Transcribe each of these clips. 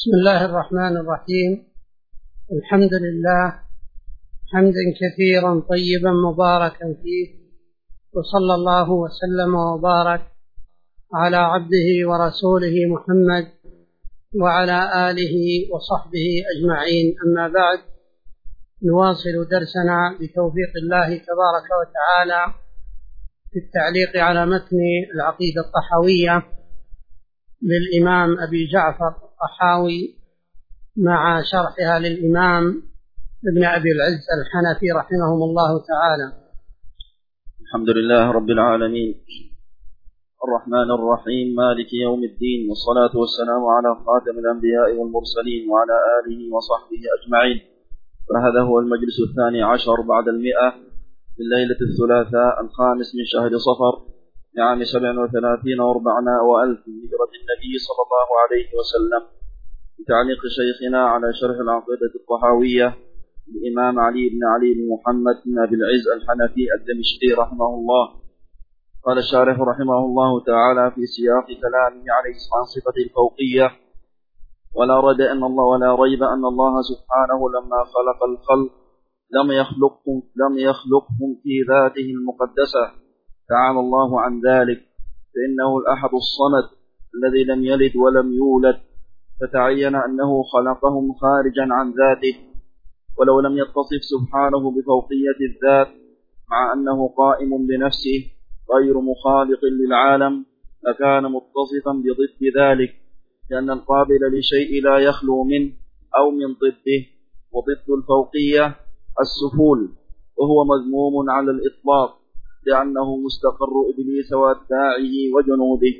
بسم الله الرحمن الرحيم. الحمد لله حمدا كثيرا طيبا مباركا فيه، وصلى الله وسلم وبارك على عبده ورسوله محمد وعلى آله وصحبه أجمعين. أما بعد، نواصل درسنا بتوفيق الله تبارك وتعالى في التعليق على متن العقيدة الطحاوية للإمام أبي جعفر الطحاوي مع شرحها للإمام ابن أبي العز الحنفي رحمهم الله تعالى. الحمد لله رب العالمين الرحمن الرحيم مالك يوم الدين، والصلاة والسلام على خاتم الأنبياء والمرسلين وعلى آله وصحبه أجمعين. فهذا هو المجلس 12 بعد 100 من ليلة الثلاثاء 5 من شهر صفر لعام 37 و400 وألف من هجرة النبي صلى الله عليه وسلم، بتعليق شيخنا على شرح العقيدة الطحاوية الإمام علي بن علي بن محمد بن أبي العز الحنفي الدمشقي رحمه الله. قال الشارح رحمه الله تعالى في سياق كلامه عليه عن صفة الفوقية: ولا ريب أن الله سبحانه لما خلق الخلق لم يخلقهم في ذاته المقدسة، تعالى الله عن ذلك، فإنه الأحد الصمد الذي لم يلد ولم يولد، فتعين أنه خلقهم خارجا عن ذاته. ولو لم يتصف سبحانه بفوقية الذات مع أنه قائم بنفسه غير مخالق للعالم، لكان متصفا بضد ذلك، لأن القابل لشيء لا يخلو منه أو من ضده. وضد الفوقية السفول، وهو مذموم على الإطلاق لأنه مستقر إبليس وأتباعه وجنوده.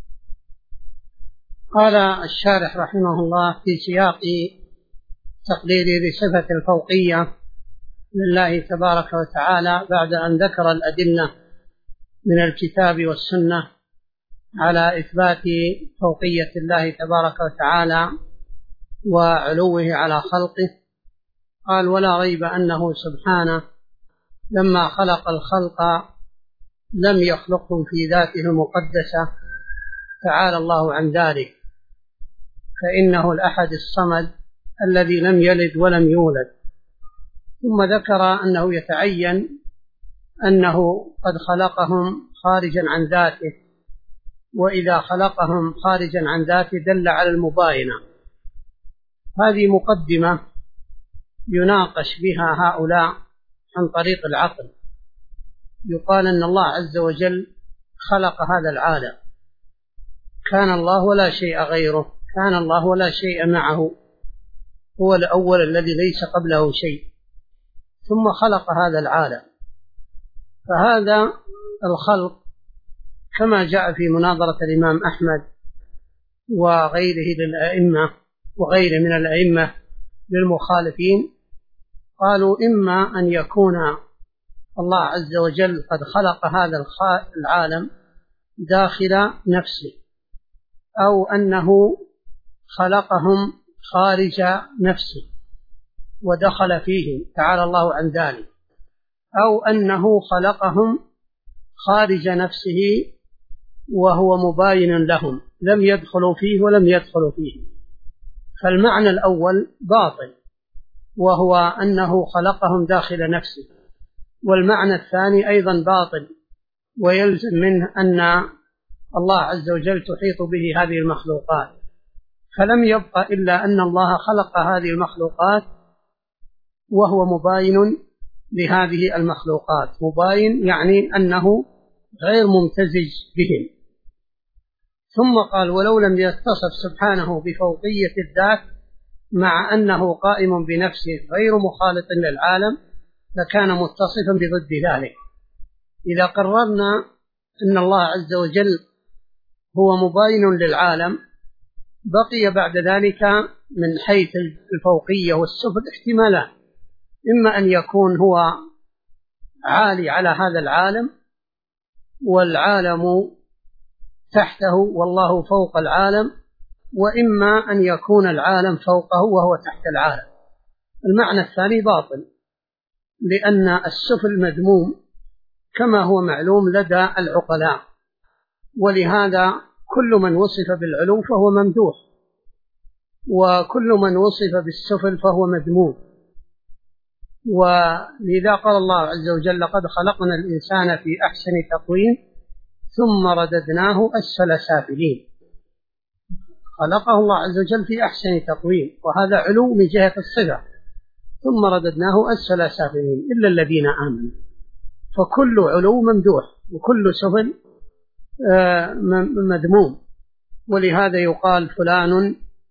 قال الشارح رحمه الله في سياق تقريره لصفة الفوقية لله تبارك وتعالى، بعد أن ذكر الأدلة من الكتاب والسنة على إثبات فوقية الله تبارك وتعالى وعلوه على خلقه، قال: ولا ريب أنه سبحانه لما خلق الخلق لم يخلقهم في ذاته المقدسة، تعالى الله عن ذلك، فإنه الأحد الصمد الذي لم يلد ولم يولد. ثم ذكر أنه يتعين أنه قد خلقهم خارجا عن ذاته، وإذا خلقهم خارجا عن ذاته دل على المباينة. هذه مقدمة يناقش بها هؤلاء عن طريق العقل. يقال أن الله عز وجل خلق هذا العالم، كان الله ولا شيء غيره، كان الله ولا شيء معه، هو الأول الذي ليس قبله شيء، ثم خلق هذا العالم. فهذا الخلق كما جاء في مناظرة الإمام أحمد وغيره للأئمة وغيره من الأئمة للمخالفين، قالوا: إما أن يكون الله عز وجل قد خلق هذا العالم داخل نفسه، أو أنه خلقهم خارج نفسه ودخل فيهم، تعالى الله عن ذلك، أو أنه خلقهم خارج نفسه وهو مباين لهم، لم يدخلوا فيه ولم يدخلوا فيه. فالمعنى الأول باطل، وهو أنه خلقهم داخل نفسه، والمعنى الثاني أيضا باطل، ويلزم منه أن الله عز وجل تحيط به هذه المخلوقات. فلم يبق إلا أن الله خلق هذه المخلوقات وهو مباين لهذه المخلوقات، مباين يعني أنه غير ممتزج بهم. ثم قال: ولو لم يتصف سبحانه بفوقية الذات مع أنه قائم بنفسه غير مخالط للعالم، لكان متصفا بضد ذلك. إذا قررنا أن الله عز وجل هو مباين للعالم، بقي بعد ذلك من حيث الفوقية والسفل احتمالان: إما أن يكون هو عالي على هذا العالم والعالم تحته والله فوق العالم، وإما أن يكون العالم فوقه وهو تحت العالم. المعنى الثاني باطل، لأن السفل مذموم كما هو معلوم لدى العقلاء، ولهذا كل من وصف بالعلو فهو ممدوح، وكل من وصف بالسفل فهو مذموم. ولذا قال الله عز وجل: لقد خلقنا الإنسان في أحسن تقويم ثم رددناه أسفل سافلين. خلقه الله عز وجل في أحسن تقويم، وهذا علو من جهة الصفة، ثم رددناه أسفل سافلين إلا الذين آمنوا. فكل علو ممدوح وكل سفل مذموم. ولهذا يقال فلان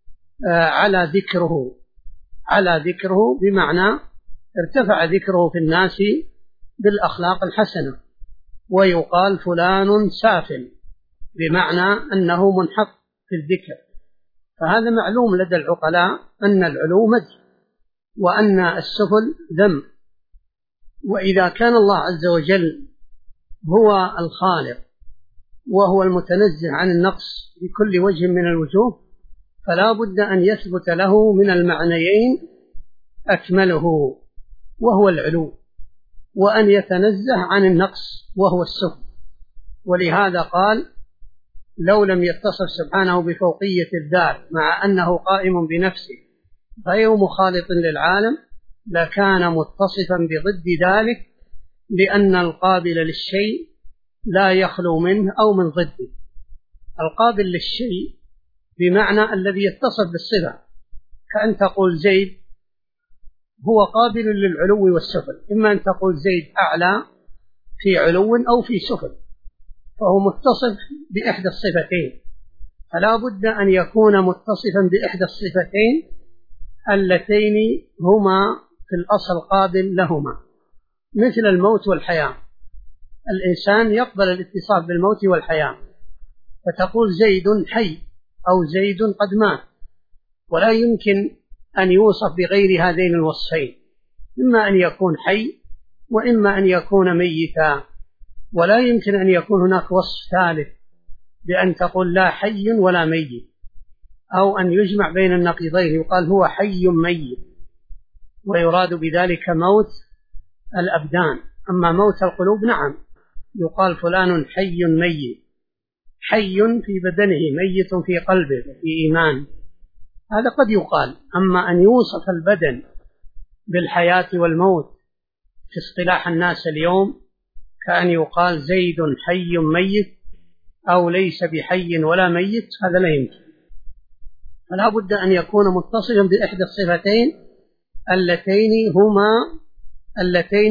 على ذكره بمعنى ارتفع ذكره في الناس بالأخلاق الحسنة. ويقال فلان سافل بمعنى أنه منحط في الذكر. فهذا معلوم لدى العقلاء أن العلو مدح وأن السفل ذم. وإذا كان الله عز وجل هو الخالق وهو المتنزه عن النقص بكل وجه من الوجوه، فلا بد أن يثبت له من المعنيين أكمله وهو العلو، وأن يتنزه عن النقص وهو السفل. ولهذا قال: لو لم يتصف سبحانه بفوقية الذات مع أنه قائم بنفسه غير مخالط للعالم لكان متصفا بضد ذلك، لأن القابل للشيء لا يخلو منه أو من ضده. القابل للشيء بمعنى الذي يتصف بالصفة، كأن تقول زيد هو قابل للعلو والسفل، إما أن تقول زيد أعلى في علو أو في سفل، فهو متصف بإحدى الصفتين. فلا بد أن يكون متصفا بإحدى الصفتين اللتين هما في الأصل قابل لهما، مثل الموت والحياة. الإنسان يقبل الاتصاف بالموت والحياة، فتقول زيد حي أو زيد قد مات، ولا يمكن أن يوصف بغير هذين الوصفين، إما أن يكون حي وإما أن يكون ميتا. ولا يمكن أن يكون هناك وصف ثالث بأن تقول لا حي ولا ميت، أو أن يجمع بين النقيضين يقال هو حي ميت، ويراد بذلك موت الأبدان. أما موت القلوب نعم يقال فلان حي ميت، حي في بدنه ميت في قلبه في إيمان، هذا قد يقال. أما أن يوصف البدن بالحياة والموت في اصطلاح الناس اليوم كأن يقال زيد حي ميت أو ليس بحي ولا ميت، هذا لا يمكن. فلا بد أن يكون متصلا بإحدى الصفتين اللتين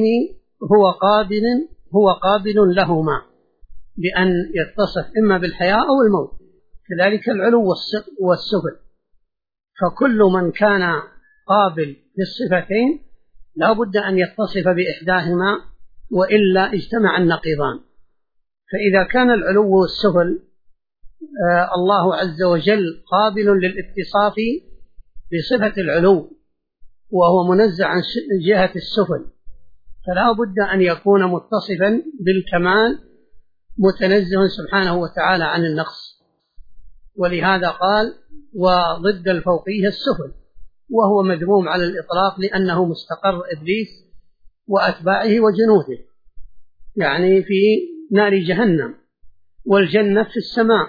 هو قابل لهما، بأن يتصف إما بالحياة أو الموت، كذلك العلو والسفل. فكل من كان قابل للصفتين لا بد أن يتصف بإحداهما، وإلا اجتمع النقيضان. فإذا كان العلو والسفل الله عز وجل قابل للاتصاف بصفة العلو وهو منزع عن جهة السفل، فلا بد أن يكون متصفا بالكمال متنزه سبحانه وتعالى عن النقص. ولهذا قال: وضد الفوقية السفل، وهو مذموم على الإطلاق لأنه مستقر إبليس وأتباعه وجنوده، يعني في نار جهنم، والجنة في السماء،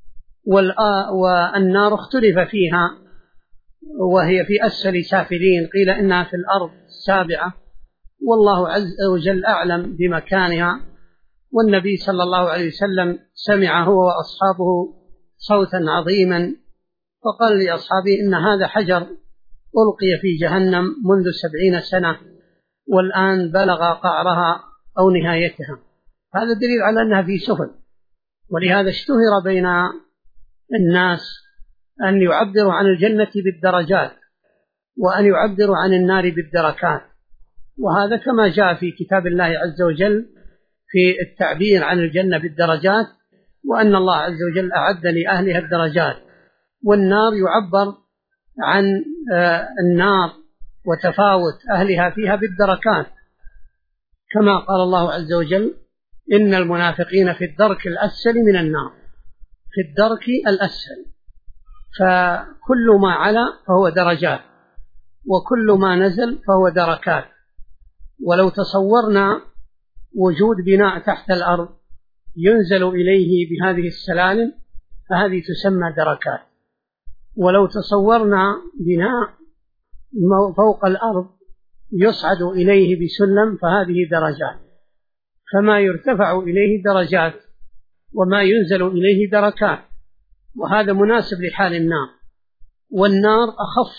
والنار اختلف فيها وهي في أسفل سافلين، قيل إنها في الأرض السابعة، والله عز وجل أعلم بمكانها. والنبي صلى الله عليه وسلم سمع هو وأصحابه صوتا عظيما فقال لأصحابه: إن هذا حجر ألقي في جهنم منذ 70 سنة والآن بلغ قعرها أو نهايتها. هذا دليل على أنها في سفل. ولهذا اشتهر بين الناس أن يعبروا عن الجنة بالدرجات، وأن يعبروا عن النار بالدركات، وهذا كما جاء في كتاب الله عز وجل في التعبير عن الجنة بالدرجات، وأن الله عز وجل أعد لأهلها الدرجات. والنار يعبر عن النار وتفاوت أهلها فيها بالدركات، كما قال الله عز وجل: إن المنافقين في الدرك الأسفل من النار، في الدرك الأسفل. فكل ما علا فهو درجات، وكل ما نزل فهو دركات. ولو تصورنا وجود بناء تحت الأرض ينزل إليه بهذه السلالم، فهذه تسمى دركات. ولو تصورنا بناء فوق الأرض يصعد إليه بسلم فهذه درجات، فما يرتفع إليه درجات وما ينزل إليه دركات، وهذا مناسب لحال النار. والنار أخف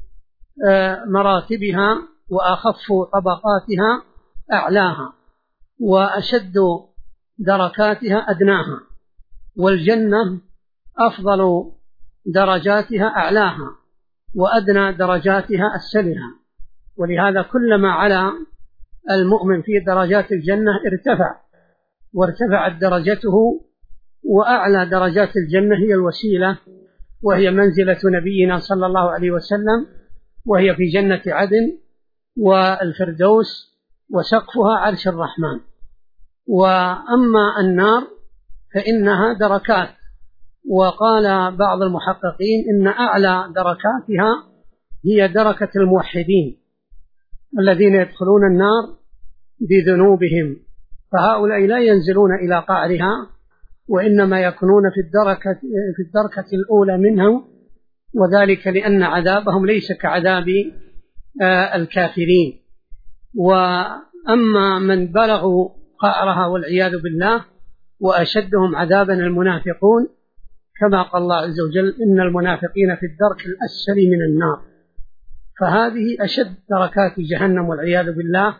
مراتبها وأخف طبقاتها أعلاها، وأشد دركاتها أدناها، والجنة أفضل درجاتها أعلاها وأدنى درجاتها أسفلها. ولهذا كلما علا المؤمن في درجات الجنة وارتفعت درجته، وأعلى درجات الجنة هي الوسيلة، وهي منزلة نبينا صلى الله عليه وسلم، وهي في جنة عدن والفردوس، وسقفها عرش الرحمن. وأما النار فإنها دركات، وقال بعض المحققين إن أعلى دركاتها هي دركة الموحدين الذين يدخلون النار بذنوبهم، فهؤلاء لا ينزلون إلى قعرها، وإنما يكونون في الدركة الأولى منهم، وذلك لأن عذابهم ليس كعذاب الكافرين. وأما من بلغوا قعرها والعياذ بالله وأشدهم عذابا المنافقون، كما قال الله عز وجل إن المنافقين في الدرك الأسفل من النار، فهذه أشد دركات جهنم والعياذ بالله.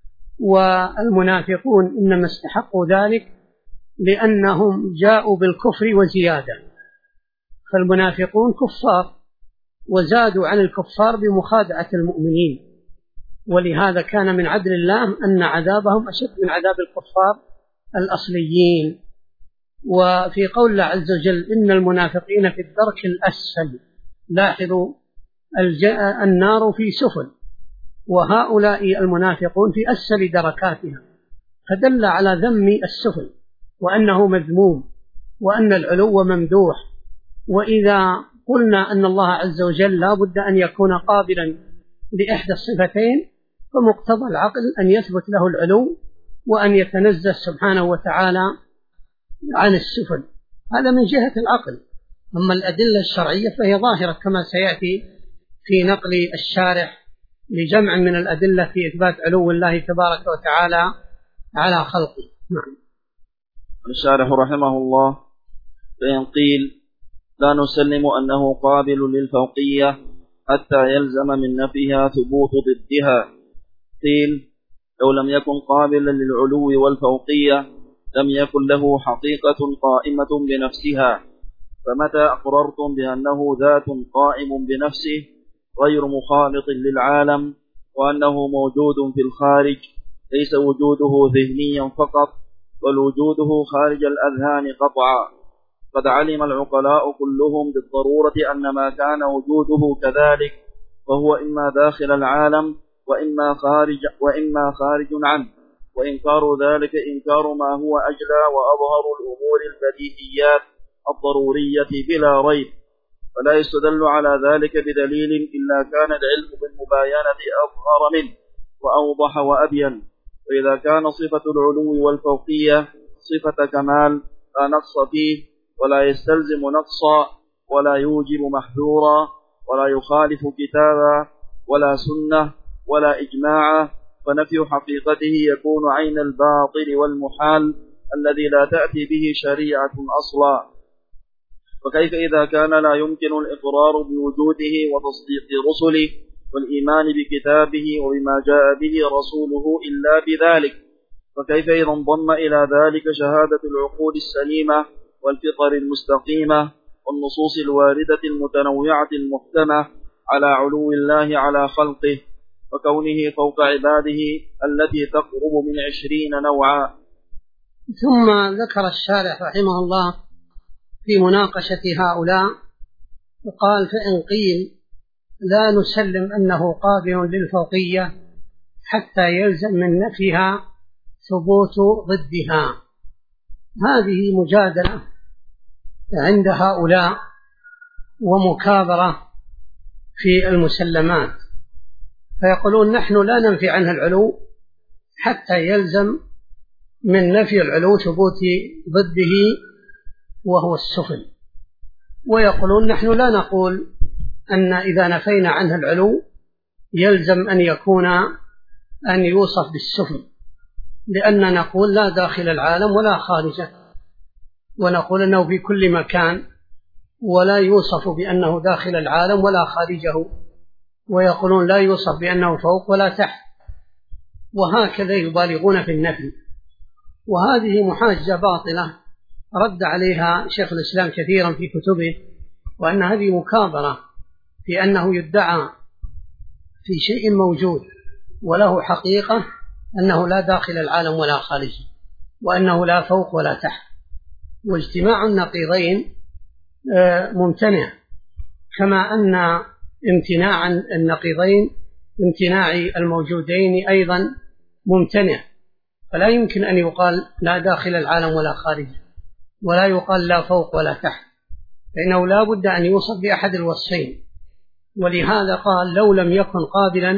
والمنافقون إنما استحقوا ذلك لأنهم جاءوا بالكفر وزيادة، فالمنافقون كفار وزادوا عن الكفار بمخادعة المؤمنين، ولهذا كان من عدل الله أن عذابهم أشد من عذاب الكفار الأصليين. وفي قول الله عز وجل إن المنافقين في الدرك الأسفل، لاحظوا النار في سفل، وهؤلاء المنافقون في أسفل دركاتها، فدل على ذم السفل وأنه مذموم وأن العلو ممدوح. وإذا قلنا أن الله عز وجل لا بد أن يكون قابلا لإحدى الصفتين، فمقتضى العقل أن يثبت له العلو وأن يتنزه سبحانه وتعالى عن السفل، هذا من جهة العقل. أما الأدلة الشرعية فهي ظاهرة كما سيأتي في نقل الشارح لجمع من الأدلة في إثبات علو الله تبارك وتعالى على خلقه. نعم. الشارح رحمه الله: فإن قيل لا نسلم أنه قابل للفوقية حتى يلزم من نفيها ثبوت ضدها، قيل لو لم يكن قابلا للعلو والفوقية لم يكن له حقيقة قائمة بنفسها، فمتى أقررتم بأنه ذات قائم بنفسه غير مخالط للعالم وأنه موجود في الخارج، ليس وجوده ذهنيا فقط بل وجوده خارج الأذهان قطعا، قد علم العقلاء كلهم بالضرورة أن ما كان وجوده كذلك فهو إما داخل العالم وإما خارج عنه، وإنكار ذلك إنكار ما هو أجلى وأظهر الأمور البديهيات الضرورية بلا ريب، فلا يستدل على ذلك بدليل إلا كان العلم بالمباينة أظهر منه وأوضح وأبين. وإذا كان صفة العلو والفوقية صفة كمال لا نقص فيه ولا يستلزم نقصا ولا يوجب محذورا ولا يخالف كتابا ولا سنة ولا إجماعا، فنفي حقيقته يكون عين الباطل والمحال الذي لا تأتي به شريعة أصلا. فكيف إذا كان لا يمكن الإقرار بوجوده وتصديق رسله والإيمان بكتابه وبما جاء به رسوله إلا بذلك؟ فكيف إذا انضم إلى ذلك شهادة العقول السليمة والفطر المستقيمة والنصوص الواردة المتنوعة المحكمة على علو الله على خلقه وكونه فوق عباده التي تقرب من 20 نوعا. ثم ذكر الشارح رحمه الله في مناقشة هؤلاء وقال: فإن قيل لا نسلم أنه قابل للفوقية حتى يلزم من نفيها ثبوت ضدها، هذه مجادلة عند هؤلاء ومكابرة في المسلمات، فيقولون نحن لا ننفي عنها العلو حتى يلزم من نفي العلو ثبوت ضده وهو السفل، ويقولون نحن لا نقول أن إذا نفينا عنه العلو يلزم أن يوصف بالسفل، لأن نقول لا داخل العالم ولا خارجه، ونقول أنه في كل مكان ولا يوصف بأنه داخل العالم ولا خارجه، ويقولون لا يوصف بأنه فوق ولا تحت، وهكذا يبالغون في النفي. وهذه محاجة باطلة رد عليها شيخ الإسلام كثيرا في كتبه، وأن هذه مكابرة في أنه يدعى في شيء موجود وله حقيقة أنه لا داخل العالم ولا خارجه، وأنه لا فوق ولا تحت. واجتماع النقيضين ممتنع، كما أن امتناع النقيضين امتناع الموجودين أيضا ممتنع، فلا يمكن أن يقال لا داخل العالم ولا خارجه، ولا يقال لا فوق ولا تحت، فإنه لا بد أن يوصف بأحد الوصفين. ولهذا قال لو لم يكن قابلا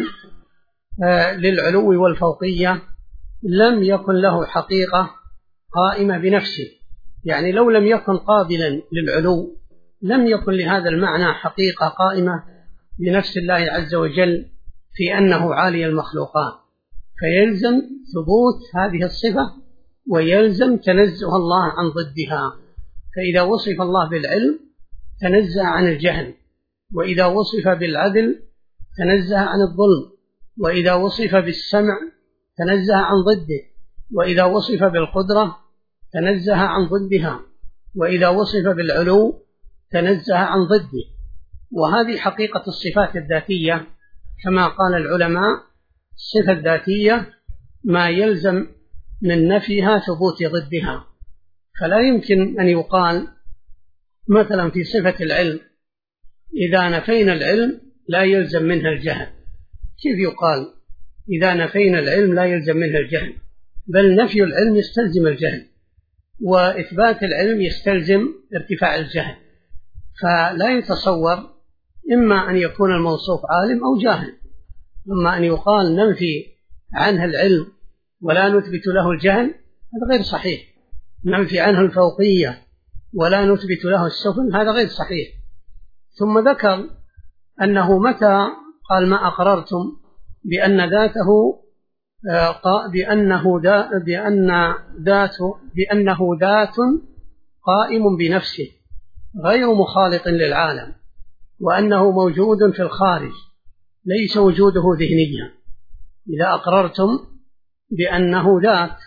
للعلو والفوقية لم يكن له حقيقة قائمة بنفسه، يعني لو لم يكن قابلا للعلو لم يكن لهذا المعنى حقيقة قائمة بنفس الله عز وجل في أنه عالي المخلوقات، فيلزم ثبوت هذه الصفة ويلزم تنزه الله عن ضدها. فإذا وصف الله بالعلم تنزه عن الجهل، وإذا وصف بالعدل تنزه عن الظلم، وإذا وصف بالسمع تنزه عن ضده، وإذا وصف بالقدرة تنزه عن ضدها، وإذا وصف بالعلو تنزه عن ضده. وهذه حقيقة الصفات الذاتية، كما قال العلماء الصفة الذاتية ما يلزم من نفيها ثبوت ضدها. فلا يمكن أن يقال مثلا في صفة العلم إذا نفينا العلم لا يلزم منها الجهل. كيف يقال إذا نفينا العلم لا يلزم منها الجهل؟ بل نفي العلم يستلزم الجهل، وإثبات العلم يستلزم ارتفاع الجهل. فلا يتصور إما أن يكون الموصوف عالم أو جاهل، أما أن يقال ننفي عنه العلم ولا نثبت له الجهل هذا غير صحيح، ننفي عنه الفوقية ولا نثبت له السفل هذا غير صحيح. ثم ذكر أنه متى قال ما أقررتم بأن ذاته بأنه ذات قائم بنفسه غير مخالط للعالم، وأنه موجود في الخارج ليس وجوده ذهنيا. إذا أقررتم بأنه ذات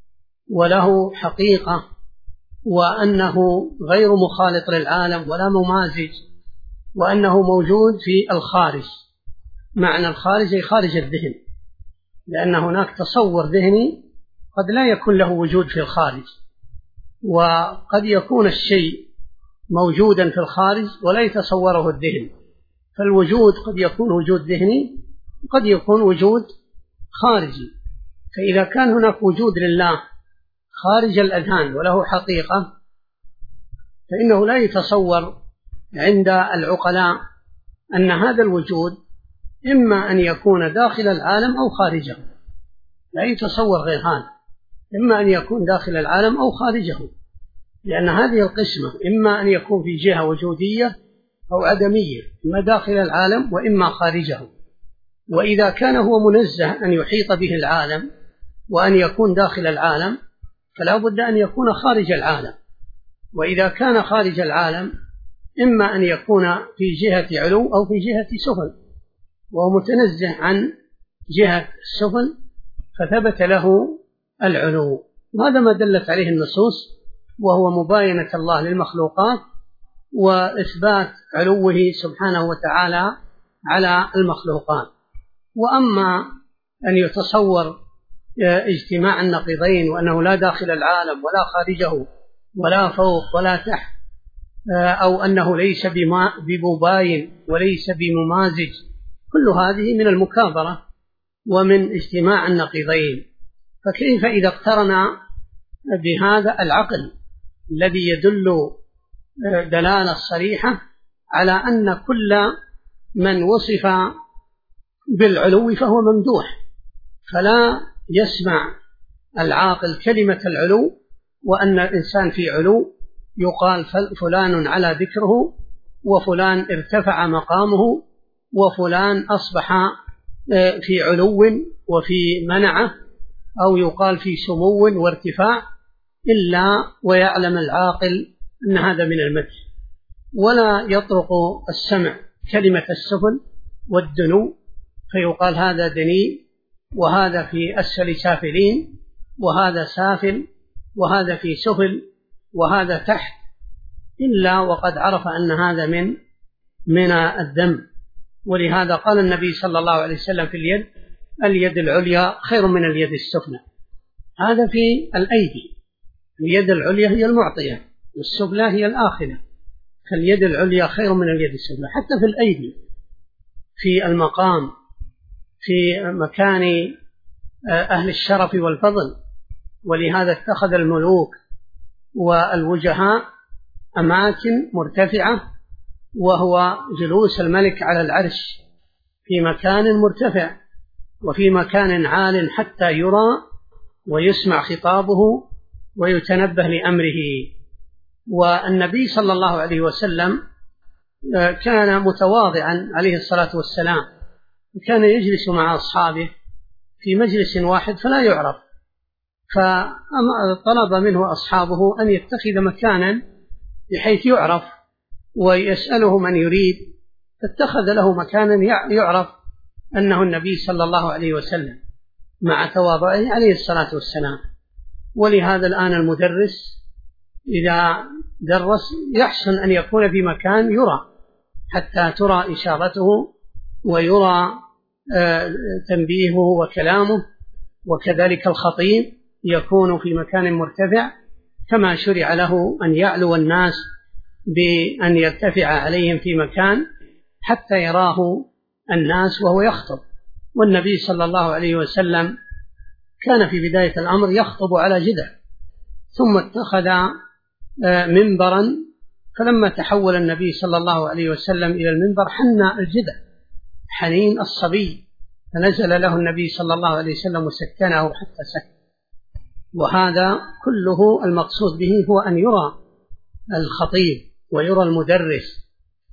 وله حقيقة وأنه غير مخالط للعالم ولا ممازج، وأنه موجود في الخارج، معنى الخارج أي خارج الذهن، لأن هناك تصور ذهني قد لا يكون له وجود في الخارج، وقد يكون الشيء موجودا في الخارج ولا يتصوره الذهن. فالوجود قد يكون وجود ذهني وقد يكون وجود خارجي. فإذا كان هناك وجود لله خارج الأذهان وله حقيقة فإنه لا يتصور عند العقلاء أن هذا الوجود إما أن يكون داخل العالم أو خارجه، لا يتصور غير هذا، إما أن يكون داخل العالم أو خارجه، لأن هذه القسمة إما أن يكون في جهة وجودية أو عدمية، إما داخل العالم وإما خارجه. وإذا كان هو منزه أن يحيط به العالم وأن يكون داخل العالم فلا بد أن يكون خارج العالم. وإذا كان خارج العالم إما أن يكون في جهة علو أو في جهة سفل، وهو متنزه عن جهة السفل فثبت له العلو. وهذا ما دلت عليه النصوص، وهو مباينة الله للمخلوقات وإثبات علوه سبحانه وتعالى على المخلوقات. وأما أن يتصور اجتماع النقيضين وأنه لا داخل العالم ولا خارجه ولا فوق ولا تحت، أو أنه ليس بمباين وليس بممازج، كل هذه من المكابرة ومن اجتماع النقيضين. فكيف إذا اقترن بهذا العقل الذي يدل دلالة صريحة على أن كل من وصف بالعلو فهو ممدوح، فلا يسمع العاقل كلمة العلو وأن الإنسان في علو يقال فلان على ذكره، وفلان ارتفع مقامه، وفلان أصبح في علو وفي منعة، أو يقال في سمو وارتفاع، إلا ويعلم العاقل أن هذا من المدح. ولا يطرق السمع كلمة السفل والدنو، فيقال هذا دني، وهذا في أسفل سافلين، وهذا سافل، وهذا في سفل، وهذا تحت، إلا وقد عرف أن هذا من الذم. ولهذا قال النبي صلى الله عليه وسلم في اليد العليا خير من اليد السفلى. هذا في الأيدي، اليد العليا هي المعطية والسفلى هي الآخذة، فاليد العليا خير من اليد السفلى. حتى في الأيدي، في المقام، في مكان أهل الشرف والفضل. ولهذا اتخذ الملوك والوجهاء أماكن مرتفعة، وهو جلوس الملك على العرش في مكان مرتفع وفي مكان عال حتى يرى ويسمع خطابه ويتنبه لأمره. والنبي صلى الله عليه وسلم كان متواضعا عليه الصلاة والسلام، كان يجلس مع أصحابه في مجلس واحد فلا يعرف، فطلب منه أصحابه أن يتخذ مكانا بحيث يعرف، ويسأله من يريد، فاتخذ له مكانا يعرف أنه النبي صلى الله عليه وسلم مع تواضعه عليه الصلاة والسلام. ولهذا الآن المدرس إذا درس يحسن أن يكون في مكان يرى، حتى ترى إشارته ويرى تنبيهه وكلامه. وكذلك الخطيب يكون في مكان مرتفع، كما شرع له أن يعلو الناس بأن يرتفع عليهم في مكان حتى يراه الناس وهو يخطب. والنبي صلى الله عليه وسلم كان في بداية الأمر يخطب على جدة، ثم اتخذ منبرا، فلما تحول النبي صلى الله عليه وسلم إلى المنبر حنى الجدة حنين الصبي، فنزل له النبي صلى الله عليه وسلم وسكنه حتى سكن. وهذا كله المقصود به هو أن يرى الخطيب ويرى المدرس.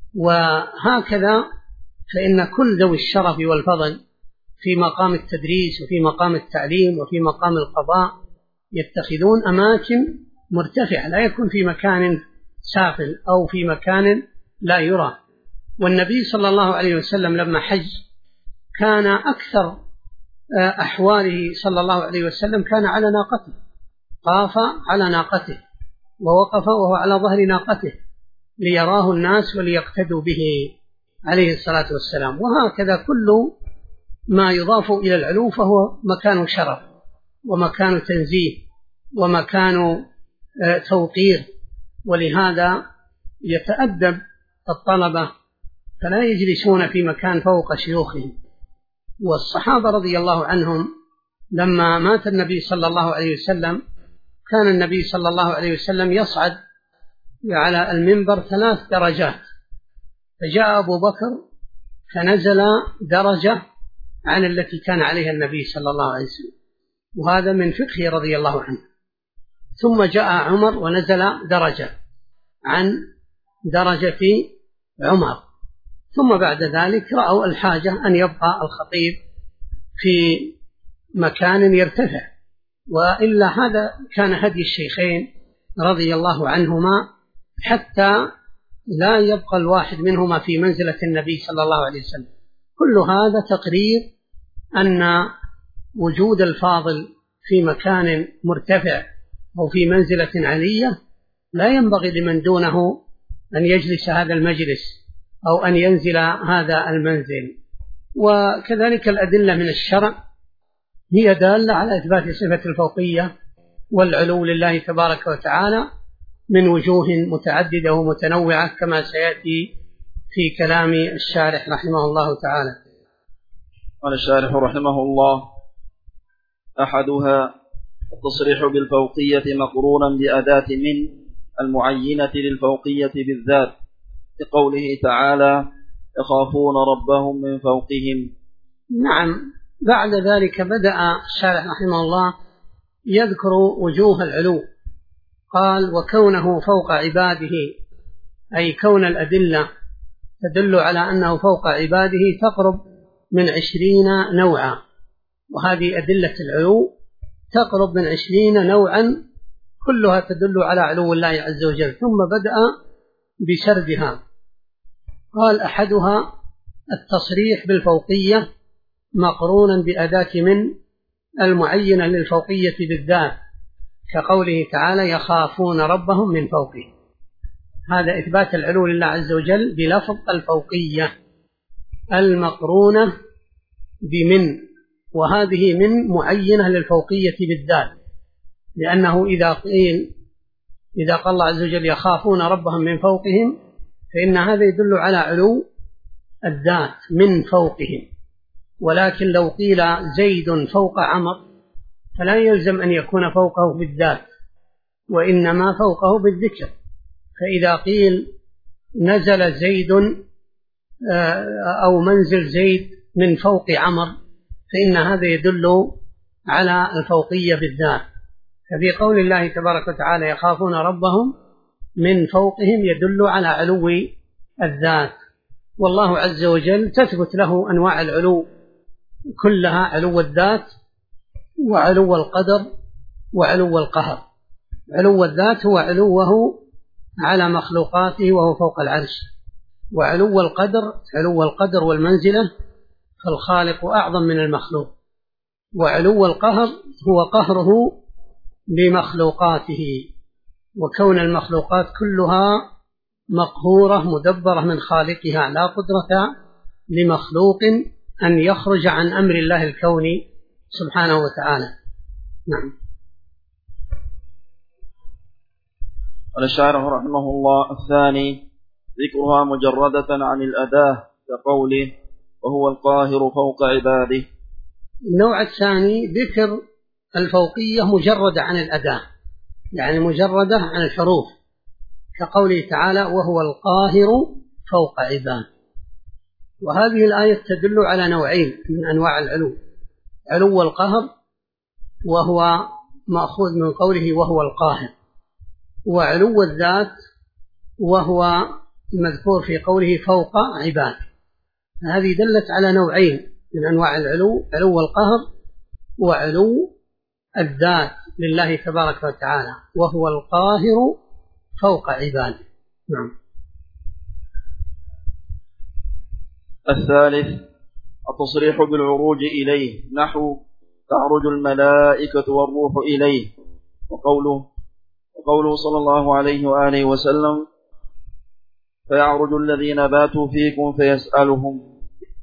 وهكذا فإن كل ذوي الشرف والفضل في مقام التدريس وفي مقام التعليم وفي مقام القضاء يتخذون أماكن مرتفعة، لا يكون في مكان سافل أو في مكان لا يرى. والنبي صلى الله عليه وسلم لما حج كان أكثر أحواله صلى الله عليه وسلم كان على ناقته، طاف على ناقته ووقف وهو على ظهر ناقته ليراه الناس وليقتدوا به عليه الصلاة والسلام. وهكذا كل ما يضاف إلى العلو فهو مكان شرف ومكان تنزيه ومكان توقير. ولهذا يتأدب الطلبة فلا يجلسون في مكان فوق شيوخهم. والصحابة رضي الله عنهم لما مات النبي صلى الله عليه وسلم كان النبي صلى الله عليه وسلم يصعد على المنبر 3 درجات، فجاء أبو بكر فنزل درجة عن التي كان عليها النبي صلى الله عليه وسلم، وهذا من فقهه رضي الله عنه. ثم جاء عمر ونزل درجة عن درجة عمر. ثم بعد ذلك رأوا الحاجة أن يبقى الخطيب في مكان يرتفع، وإلا هذا كان هدي الشيخين رضي الله عنهما، حتى لا يبقى الواحد منهما في منزلة النبي صلى الله عليه وسلم. كل هذا تقرير أن وجود الفاضل في مكان مرتفع أو في منزلة علية لا ينبغي لمن دونه أن يجلس هذا المجلس أو أن ينزل هذا المنزل. وكذلك الأدلة من الشرع هي دالة على إثبات صفة الفوقية والعلو لله تبارك وتعالى من وجوه متعددة ومتنوعة كما سيأتي في كلام الشارح رحمه الله تعالى. قال الشارح رحمه الله: أحدها التصريح بالفوقية مقرونا بأداة من المعينة للفوقية بالذات، لقوله تعالى: يخافون ربهم من فوقهم. نعم. بعد ذلك بدأ الشارح رحمه الله يذكر وجوه العلو. قال وكونه فوق عباده، أي كون الأدلة تدل على أنه فوق عباده تقرب من 20 نوعا، وهذه أدلة العلو تقرب من 20 نوعا كلها تدل على علو الله عز وجل. ثم بدأ بسردها، قال أحدها التصريح بالفوقية مقرونا بأداة من المعينة للفوقية بالذات، كقوله تعالى يخافون ربهم من فوقهم، هذا إثبات العلو لله عز وجل بلفظ الفوقية المقرونة بمن، وهذه من معينة للفوقية بالذات، لأنه إذا قال الله عز وجل يخافون ربهم من فوقهم فإن هذا يدل على علو الذات من فوقهم. ولكن لو قيل زيد فوق عمر فلا يلزم أن يكون فوقه بالذات، وإنما فوقه بالذكر. فإذا قيل نزل زيد أو منزل زيد من فوق عمر فإن هذا يدل على الفوقية بالذات. ففي قول الله تبارك وتعالى يخافون ربهم من فوقهم يدل على علو الذات. والله عز وجل تثبت له أنواع العلو كلها، علو الذات وعلو القدر وعلو القهر. علو الذات هو علوه على مخلوقاته وهو فوق العرش، وعلو القدر والمنزلة فالخالق أعظم من المخلوق، وعلو القهر هو قهره بمخلوقاته، وكون المخلوقات كلها مقهورة مدبرة من خالقها، لا قدرة لمخلوق أن يخرج عن أمر الله الكوني سبحانه وتعالى. نعم. قال الشارح رحمه الله الثاني ذكرها مجردة عن الأداة كقوله وهو القاهر فوق عباده. النوع الثاني ذكر الفوقية مجردة عن الأداة، يعني مجردة عن الحروف، كقوله تعالى وهو القاهر فوق عباده. وهذه الآية تدل على نوعين من أنواع العلو: علو القهر وهو مأخوذ من قوله وهو القاهر، وعلو الذات وهو المذكور في قوله فوق عباده. هذه دلت على نوعين من أنواع العلو: علو القهر وعلو الذات لله تبارك وتعالى، وهو القاهر فوق عباده. نعم. الثالث التصريح بالعروج إليه، نحو تعرج الملائكة والروح إليه، وقوله صلى الله عليه وآله وسلم فيعرج الذين باتوا فيكم فيسألهم.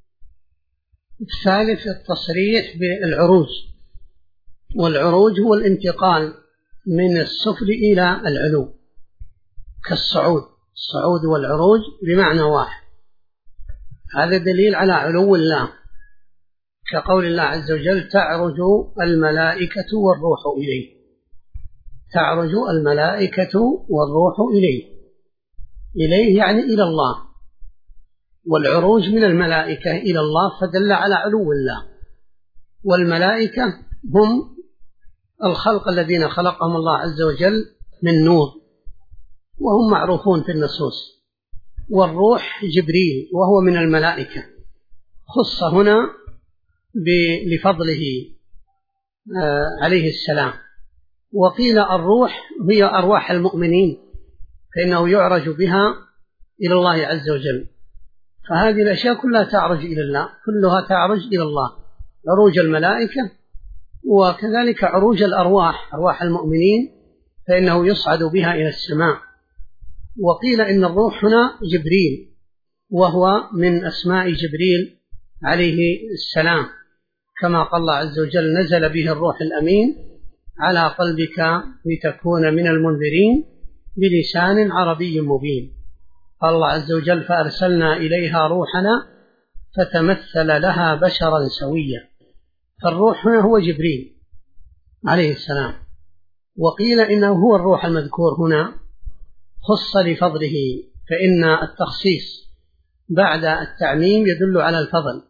الثالث التصريح بالعروج، والعروج هو الانتقال من السفل إلى العلو، كالصعود، الصعود والعروج بمعنى واحد. هذا دليل على علو الله، كقول الله عز وجل تعرج الملائكة والروح إليه، تعرج الملائكة والروح إليه يعني إلى الله، والعروج من الملائكة إلى الله فدل على علو الله. والملائكة هم الخلق الذين خلقهم الله عز وجل من نور، وهم معروفون في النصوص. والروح جبريل وهو من الملائكة، خص هنا لفضله عليه السلام. وقيل الروح هي أرواح المؤمنين، فإنه يعرج بها إلى الله عز وجل. فهذه الأشياء كلها تعرج إلى الله، كلها تعرج إلى الله، عروج الملائكة وكذلك عروج الأرواح، أرواح المؤمنين، فإنه يصعد بها إلى السماء. وقيل إن الروح هنا جبريل، وهو من أسماء جبريل عليه السلام، كما قال الله عز وجل نزل به الروح الأمين على قلبك لتكون من المنذرين بلسان عربي مبين. قال الله عز وجل فأرسلنا إليها روحنا فتمثل لها بشرا سويا. فالروح هنا هو جبريل عليه السلام. وقيل إنه هو الروح المذكور هنا خص لفضله، فإن التخصيص بعد التعميم يدل على الفضل،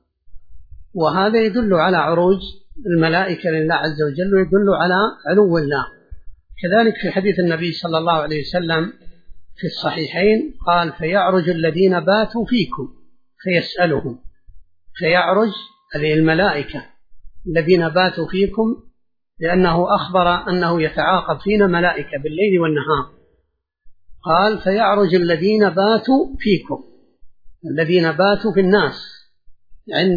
وهذا يدل على عروج الملائكة لله عز وجل ويدل على علو الله. كذلك في حديث النبي صلى الله عليه وسلم في الصحيحين قال: فيعرج الذين باتوا فيكم فيسألهم. فيعرج الملائكة الذين باتوا فيكم، لأنه أخبر أنه يتعاقب فينا ملائكة بالليل والنهار. قال: فيعرج الذين باتوا فيكم، الذين باتوا في الناس عند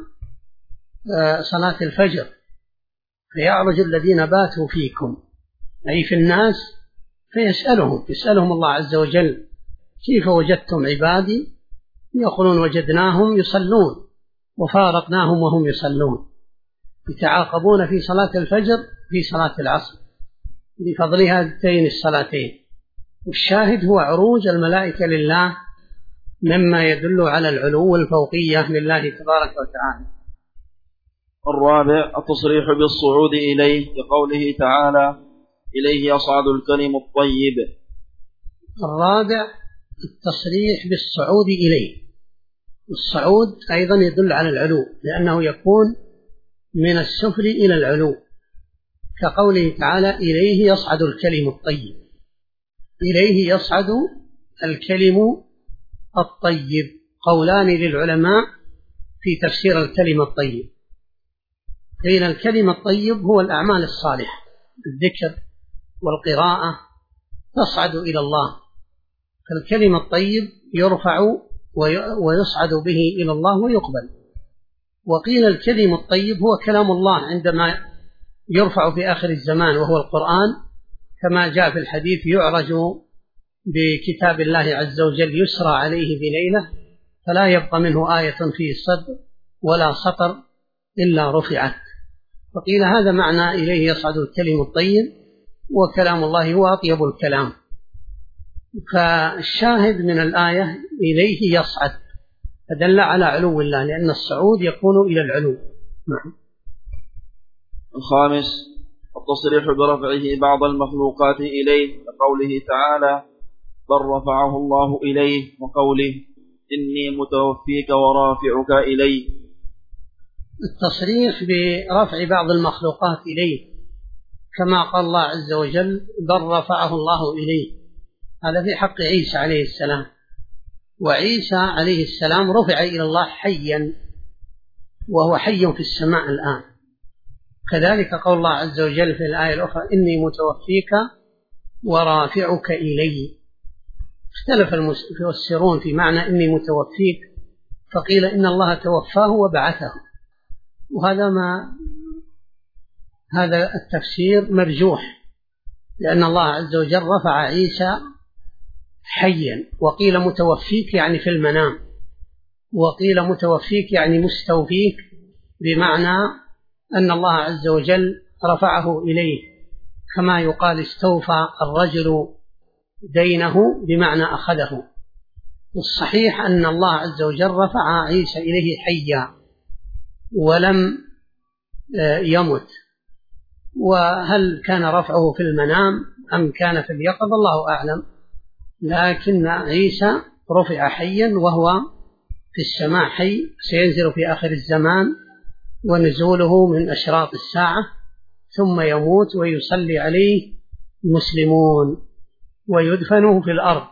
صلاة الفجر. فيعرج الذين باتوا فيكم أي في الناس، يسألهم الله عز وجل: كيف وجدتم عبادي؟ يقولون: وجدناهم يصلون وفارقناهم وهم يصلون. يتعاقبون في صلاة الفجر في صلاة العصر بفضل هاتين الصلاتين. والشاهد هو عروج الملائكة لله، مما يدل على العلو والفوقية لله تبارك وتعالى. الرابع التصريح بالصعود إليه كقوله تعالى: إليه يصعد الكلم الطيب. الرابع التصريح بالصعود إليه. الصعود أيضا يدل على العلو، لأنه يكون من السفل إلى العلو، كقوله تعالى: إليه يصعد الكلم الطيب. إليه يصعد الكلم الطيب. قولان للعلماء في تفسير الكلم الطيب. قيل الكلم الطيب هو الأعمال الصالحة، الذكر والقراءة تصعد إلى الله، فالكلم الطيب يرفع ويصعد به إلى الله ويقبل. وقيل الكلم الطيب هو كلام الله عندما يرفع في آخر الزمان، وهو القرآن، كما جاء في الحديث: يعرج بكتاب الله عز وجل يسرى عليه بليلة فلا يبقى منه آية فيه الصدر ولا سطر إلا رفعت. فقيل هذا معنى إليه يصعد الكلم الطيب، وكلام الله هو أطيب الكلام. فالشاهد من الآية إليه يصعد، فدل على علو الله، لأن الصعود يكون إلى العلو. الخامس التصريح برفعه بعض المخلوقات إليه كقوله تعالى: بل رفعه الله إليه، وقوله: إني متوفيك ورافعك إليه. التصريح برفع بعض المخلوقات إليه كما قال الله عز وجل: بل رفعه الله إليه، هذا في حق عيسى عليه السلام. وعيسى عليه السلام رفع إلى الله حيا، وهو حي في السماء الآن. كذلك قول الله عز وجل في الآية الأخرى: إني متوفيك ورافعك إلي. اختلف المفسرون في معنى إني متوفيك، فقيل إن الله توفاه وبعثه، هذا التفسير مرجوح، لأن الله عز وجل رفع عيسى حيا. وقيل متوفيك يعني في المنام، وقيل متوفيك يعني مستوفيك، بمعنى أن الله عز وجل رفعه إليه، كما يقال استوفى الرجل دينه، بمعنى أخذه. والصحيح أن الله عز وجل رفع عيسى إليه حيا ولم يمت. وهل كان رفعه في المنام أم كان في اليقظة الله أعلم، لكن عيسى رفع حيا وهو في السماء حي، سينزل في آخر الزمان، ونزوله من أشراط الساعة، ثم يموت ويصلي عليه المسلمون ويدفنه في الأرض.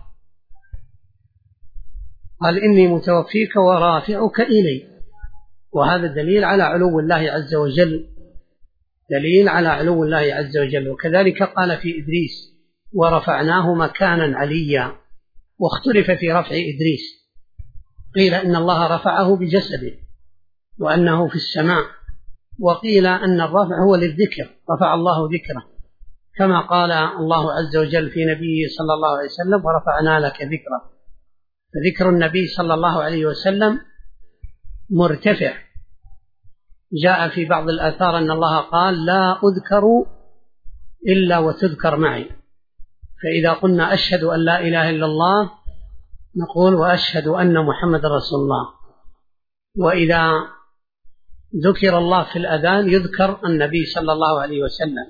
قال: إني متوفيك ورافعك إلي، وهذا دليل على علو الله عز وجل، دليل على علو الله عز وجل. وكذلك قال في إدريس: ورفعناه مكانا عليا. واختلف في رفع إدريس، قيل إن الله رفعه بجسده وأنه في السماء، وقيل أن الرفع هو للذكر، رفع الله ذكره، كما قال الله عز وجل في نبيه صلى الله عليه وسلم: ورفعنا لك ذكره. فذكر النبي صلى الله عليه وسلم مرتفع. جاء في بعض الآثار أن الله قال: لا أذكر إلا وتذكر معي. فإذا قلنا أشهد أن لا إله إلا الله نقول: وأشهد أن محمد رسول الله. وإذا ذكر الله في الأذان يذكر النبي صلى الله عليه وسلم.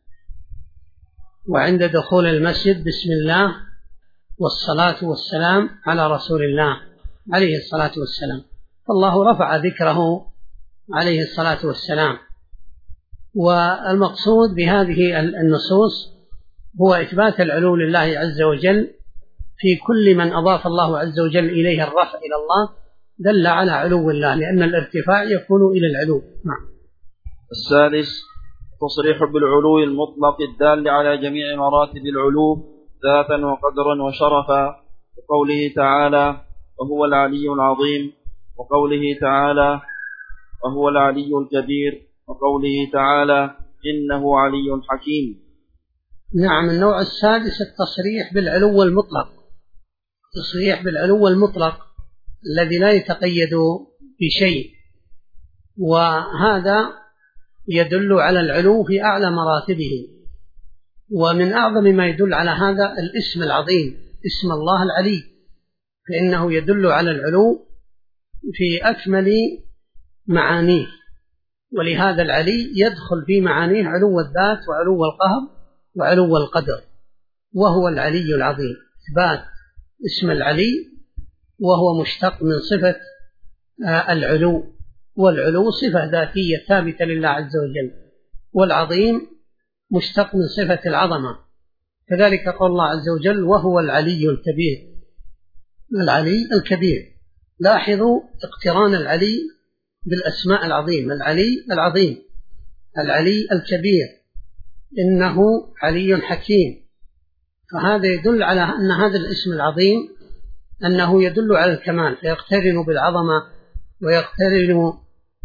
وعند دخول المسجد: بسم الله والصلاة والسلام على رسول الله عليه الصلاة والسلام. فالله رفع ذكره عليه الصلاة والسلام. والمقصود بهذه النصوص هو إثبات العلو لله عز وجل في كل من أضاف الله عز وجل إليه الرفع إلى الله دل على علو الله، لأن الارتفاع يكون إلى العلو. السادس تصريح بالعلو المطلق الدال على جميع مراتب العلو ذاتا وقدرا وشرفا، وقوله تعالى وهو العلي العظيم، وقوله تعالى وهو العلي الكبير، وقوله تعالى إنه علي حكيم. نعم. النوع السادس التصريح بالعلو المطلق، تصريح بالعلو المطلق الذي لا يتقيد بشيء، وهذا يدل على العلو في أعلى مراتبه. ومن أعظم ما يدل على هذا الاسم العظيم، اسم الله العلي، فإنه يدل على العلو في أكمل معانيه، ولهذا العلي يدخل في معانيه علو الذات وعلو القهر وعلو القدر، وهو العلي العظيم. إثبات اسم العلي وهو مشتق من صفة العلو، والعلو صفة ذاتية ثابتة لله عز وجل، والعظيم مشتق من صفة العظمة. كذلك قول الله عز وجل وهو العلي الكبير، العلي الكبير. لاحظوا اقتران العلي بالأسماء العظيم، العلي العظيم، العلي الكبير، إنه علي حكيم. فهذا يدل على أن هذا الاسم العظيم أنه يدل على الكمال، فيقترن بالعظمة ويقترن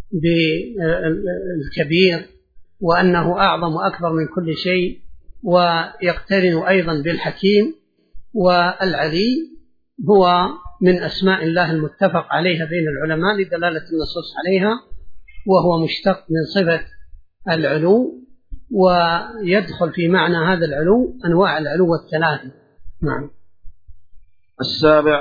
بالكبير، وأنه أعظم وأكبر من كل شيء، ويقترن أيضا بالحكيم. والعلي هو من أسماء الله المتفق عليها بين العلماء لدلالة النصوص عليها، وهو مشتق من صفة العلو، ويدخل في معنى هذا العلو أنواع العلو الثلاثة. نعم. السابع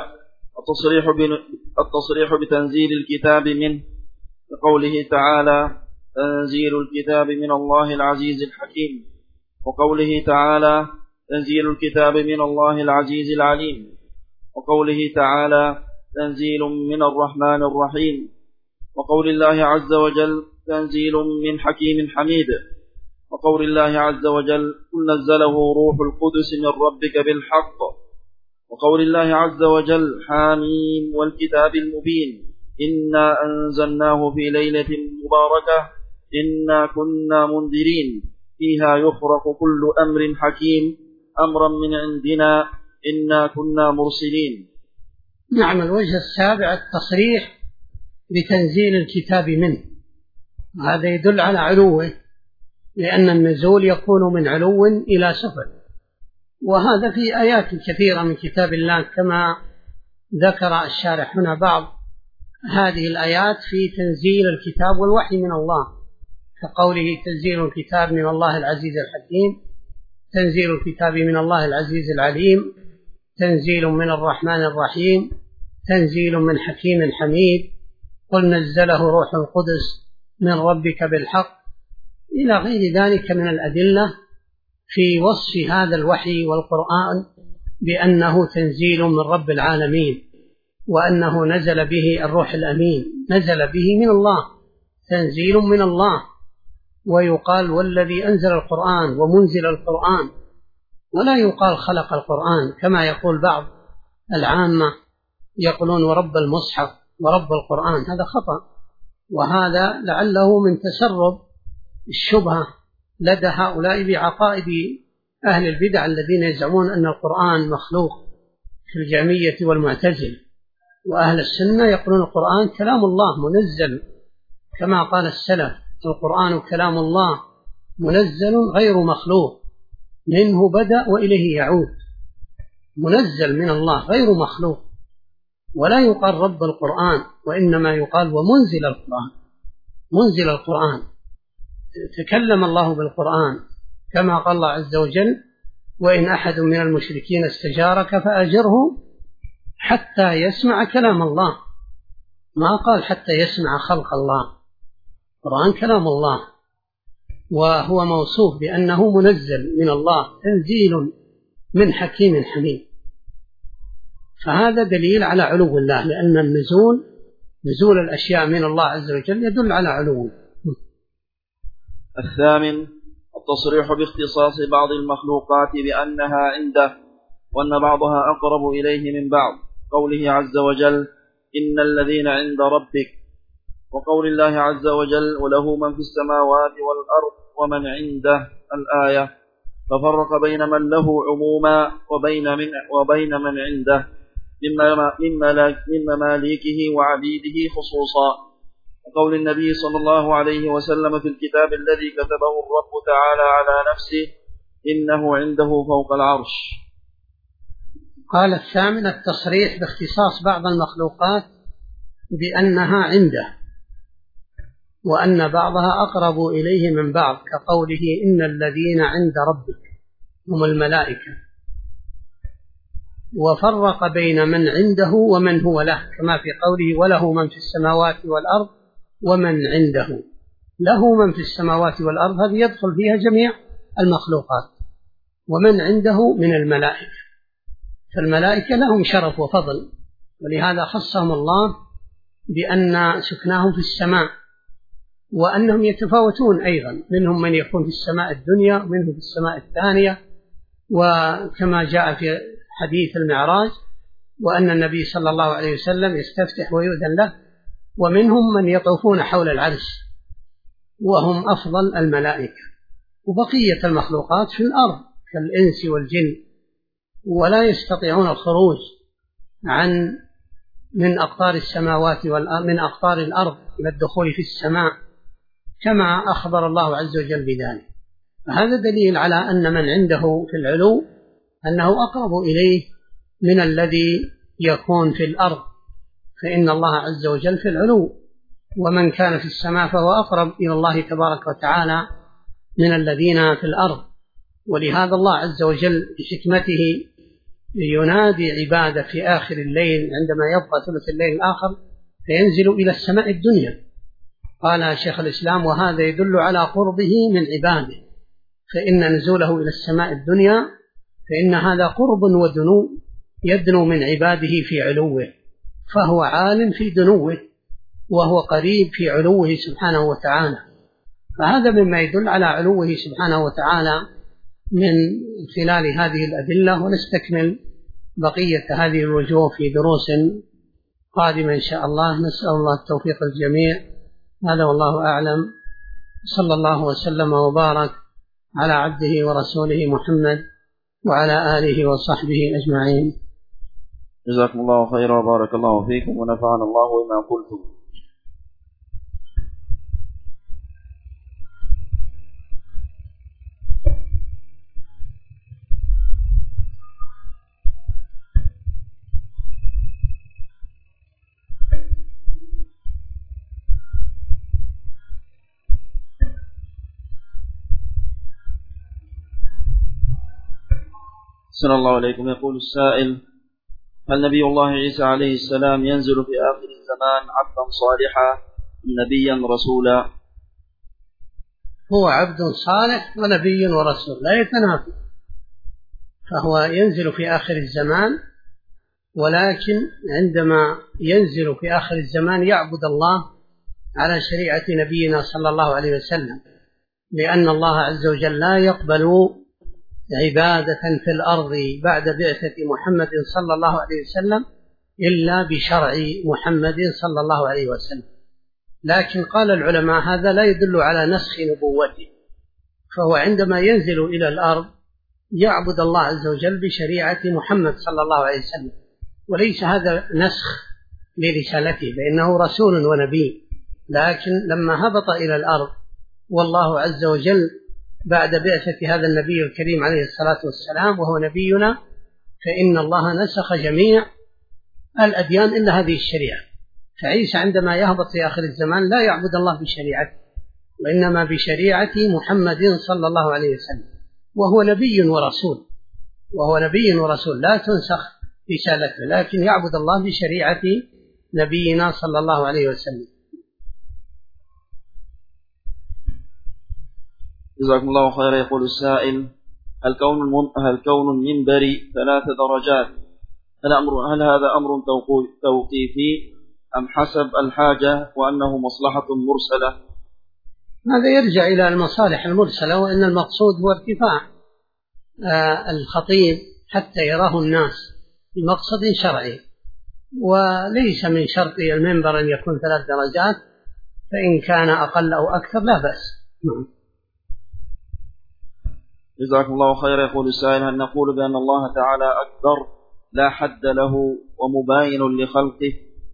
التصريح بتنزيل الكتاب منه، بقوله تعالى تنزيل الكتاب من الله العزيز الحكيم، وقوله تعالى تنزيل الكتاب من الله العزيز العليم، وقوله تعالى تنزيل من الرحمن الرحيم، وقول الله عز وجل تنزيل من حكيم حميد، وقول الله عز وجل قل نزله روح القدس من ربك بالحق، وقول الله عز وجل حاميم والكتاب المبين إنا أنزلناه في ليلة مباركة إنا كنا منذرين فيها يفرق كل أمر حكيم أمرا من عندنا إنا كنا مرسلين. نعم. الوجه السابع التصريح بتنزيل الكتاب منه، هذا يدل على علوه، لأن النزول يكون من علو إلى سفل، وهذا في آيات كثيرة من كتاب الله، كما ذكر الشارح هنا بعض هذه الآيات في تنزيل الكتاب والوحي من الله، كقوله تنزيل الكتاب من الله العزيز الحكيم، تنزيل الكتاب من الله العزيز العليم، تنزيل من الرحمن الرحيم، تنزيل من حكيم حميد، قل نزله روح القدس من ربك بالحق، إلى غير ذلك من الأدلة في وصف هذا الوحي والقرآن بأنه تنزيل من رب العالمين، وأنه نزل به الروح الأمين، نزل به من الله، تنزيل من الله. ويقال والذي أنزل القرآن ومنزل القرآن، ولا يقال خلق القرآن كما يقول بعض العامة، يقولون ورب المصحف ورب القرآن، هذا خطأ، وهذا لعله من تسرب الشبهة لدى هؤلاء بعقائد أهل البدع الذين يزعمون أن القرآن مخلوق في الجهمية والمعتزلة، وأهل السنة يقولون القرآن كلام الله منزل كما قال السلف، القرآن كلام الله منزل غير مخلوق، منه بدأ وإليه يعود، منزل من الله غير مخلوق. ولا يقال رب القرآن، وإنما يقال ومنزل القرآن، منزل القرآن، تكلم الله بالقرآن، كما قال الله عز وجل وإن أحد من المشركين استجارك فأجره حتى يسمع كلام الله، ما قال حتى يسمع خلق الله. القرآن كلام الله، وهو موصوف بأنه منزل من الله، تنزيل من حكيم حميد. فهذا دليل على علو الله، لأن النزول، نزول الأشياء من الله عز وجل، يدل على علوه. الثامن والتصريح باختصاص بعض المخلوقات بأنها عنده وأن بعضها أقرب إليه من بعض، قوله عز وجل إن الذين عند ربك، وقول الله عز وجل وله من في السماوات والأرض ومن عنده الآية، ففرق بين من له عموما وبين من عنده من مماليكه وعبيده خصوصا، وقول النبي صلى الله عليه وسلم في الكتاب الذي كتبه الرب تعالى على نفسه إنه عنده فوق العرش. قال الثامن التصريح باختصاص بعض المخلوقات بأنها عنده وأن بعضها أقرب إليه من بعض، كقوله إن الذين عند ربك هم الملائكة، وفرق بين من عنده ومن هو له، كما في قوله وله من في السماوات والأرض ومن عنده. له من في السماوات والأرض هذه يدخل فيها جميع المخلوقات، ومن عنده من الملائكة، فالملائكة لهم شرف وفضل، ولهذا خصهم الله بأن سكناهم في السماء، وأنهم يتفاوتون أيضا، منهم من يكون في السماء الدنيا ومنهم في السماء الثانية، وكما جاء في حديث المعراج وأن النبي صلى الله عليه وسلم يستفتح ويؤذن له، ومنهم من يطوفون حول العرش وهم أفضل الملائكة، وبقية المخلوقات في الأرض كالإنس والجن، ولا يستطيعون الخروج من أقطار السماوات من أقطار الأرض إلى الدخول في السماء، كما أخبر الله عز وجل بذلك. فهذا دليل على أن من عنده في العلو أنه أقرب إليه من الذي يكون في الأرض، فإن الله عز وجل في العلو، ومن كان في السماء فهو أقرب إلى الله تبارك وتعالى من الذين في الأرض. ولهذا الله عز وجل بحكمته ينادي عباده في آخر الليل عندما يبقى ثلث الليل الآخر فينزل إلى السماء الدنيا. قال شيخ الإسلام وهذا يدل على قربه من عباده، فإن نزوله إلى السماء الدنيا فإن هذا قرب ودنو يدنو من عباده في علوه، فهو عال في دنوه وهو قريب في علوه سبحانه وتعالى. فهذا مما يدل على علوه سبحانه وتعالى من خلال هذه الأدلة، ونستكمل بقية هذه الوجوه في دروس قادمة إن شاء الله. نسأل الله التوفيق الجميع. هذا والله أعلم، صلى الله وسلم وبارك على عبده ورسوله محمد وعلى آله وصحبه أجمعين. جزاكم الله خيرا، بارك الله فيكم ونفعنا الله بما قلتم. صلى الله عليكم. يقول السائل: هل نبي الله عيسى عليه السلام ينزل في آخر الزمان عبدا صالحا نبيا رسولا؟ هو عبد صالح ونبي ورسول لا يتنافى، فهو ينزل في آخر الزمان، ولكن عندما ينزل في آخر الزمان يعبد الله على شريعة نبينا صلى الله عليه وسلم، لأن الله عز وجل لا يقبل عبادة في الأرض بعد بعثة محمد صلى الله عليه وسلم إلا بشرع محمد صلى الله عليه وسلم. لكن قال العلماء هذا لا يدل على نسخ نبوته، فهو عندما ينزل إلى الأرض يعبد الله عز وجل بشريعة محمد صلى الله عليه وسلم، وليس هذا نسخ لرسالته، فإنه رسول ونبي. لكن لما هبط إلى الأرض والله عز وجل بعد بعثة هذا النبي الكريم عليه الصلاة والسلام وهو نبينا، فإن الله نسخ جميع الأديان إلا هذه الشريعة. فعيسى عندما يهبط في آخر الزمان لا يعبد الله بشريعته، وإنما بشريعة محمد صلى الله عليه وسلم، وهو نبي ورسول لا تنسخ رسالته، لكن يعبد الله بشريعة نبينا صلى الله عليه وسلم. جزاكم الله خيرا. يقول السائل: هل كون المنبر 3 درجات هل هذا أمر توقيفي أم حسب الحاجة وأنه مصلحة مرسلة؟ هذا يرجع إلى المصالح المرسلة، وإن المقصود هو ارتفاع الخطيب حتى يراه الناس بمقصد شرعي، وليس من شرط المنبر أن يكون 3 درجات، فإن كان أقل أو أكثر لا بأس. جزاكم الله خير. يقول السائل: هل نقول بأن الله تعالى أكبر لا حد له ومباين لخلقه؟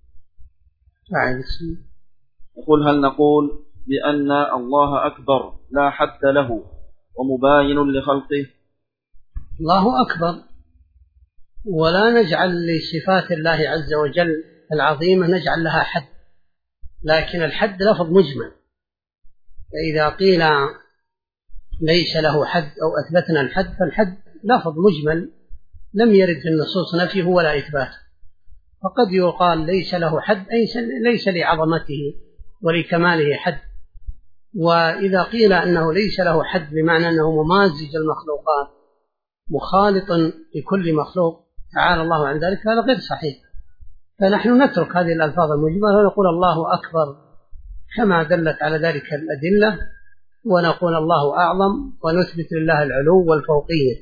يقول: هل نقول بأن الله أكبر لا حد له ومباين لخلقه؟ الله أكبر، ولا نجعل لصفات الله عز وجل العظيمة نجعل لها حد، لكن الحد لفظ مجمل، فإذا قيل ليس له حد أو أثبتنا الحد فالحد لفظ مجمل لم يرد في النصوص نفيه ولا إثباته، فقد يقال ليس له حد أي ليس لعظمته ولكماله حد. وإذا قيل أنه ليس له حد بمعنى أنه ممازج المخلوقات مخالط لكل مخلوق تعالى الله عن ذلك، هذا غير صحيح. فنحن نترك هذه الألفاظ المجملة ونقول الله أكبر كما دلت على ذلك الأدلة، ونقول الله أعظم، ونثبت لله العلو والفوقية.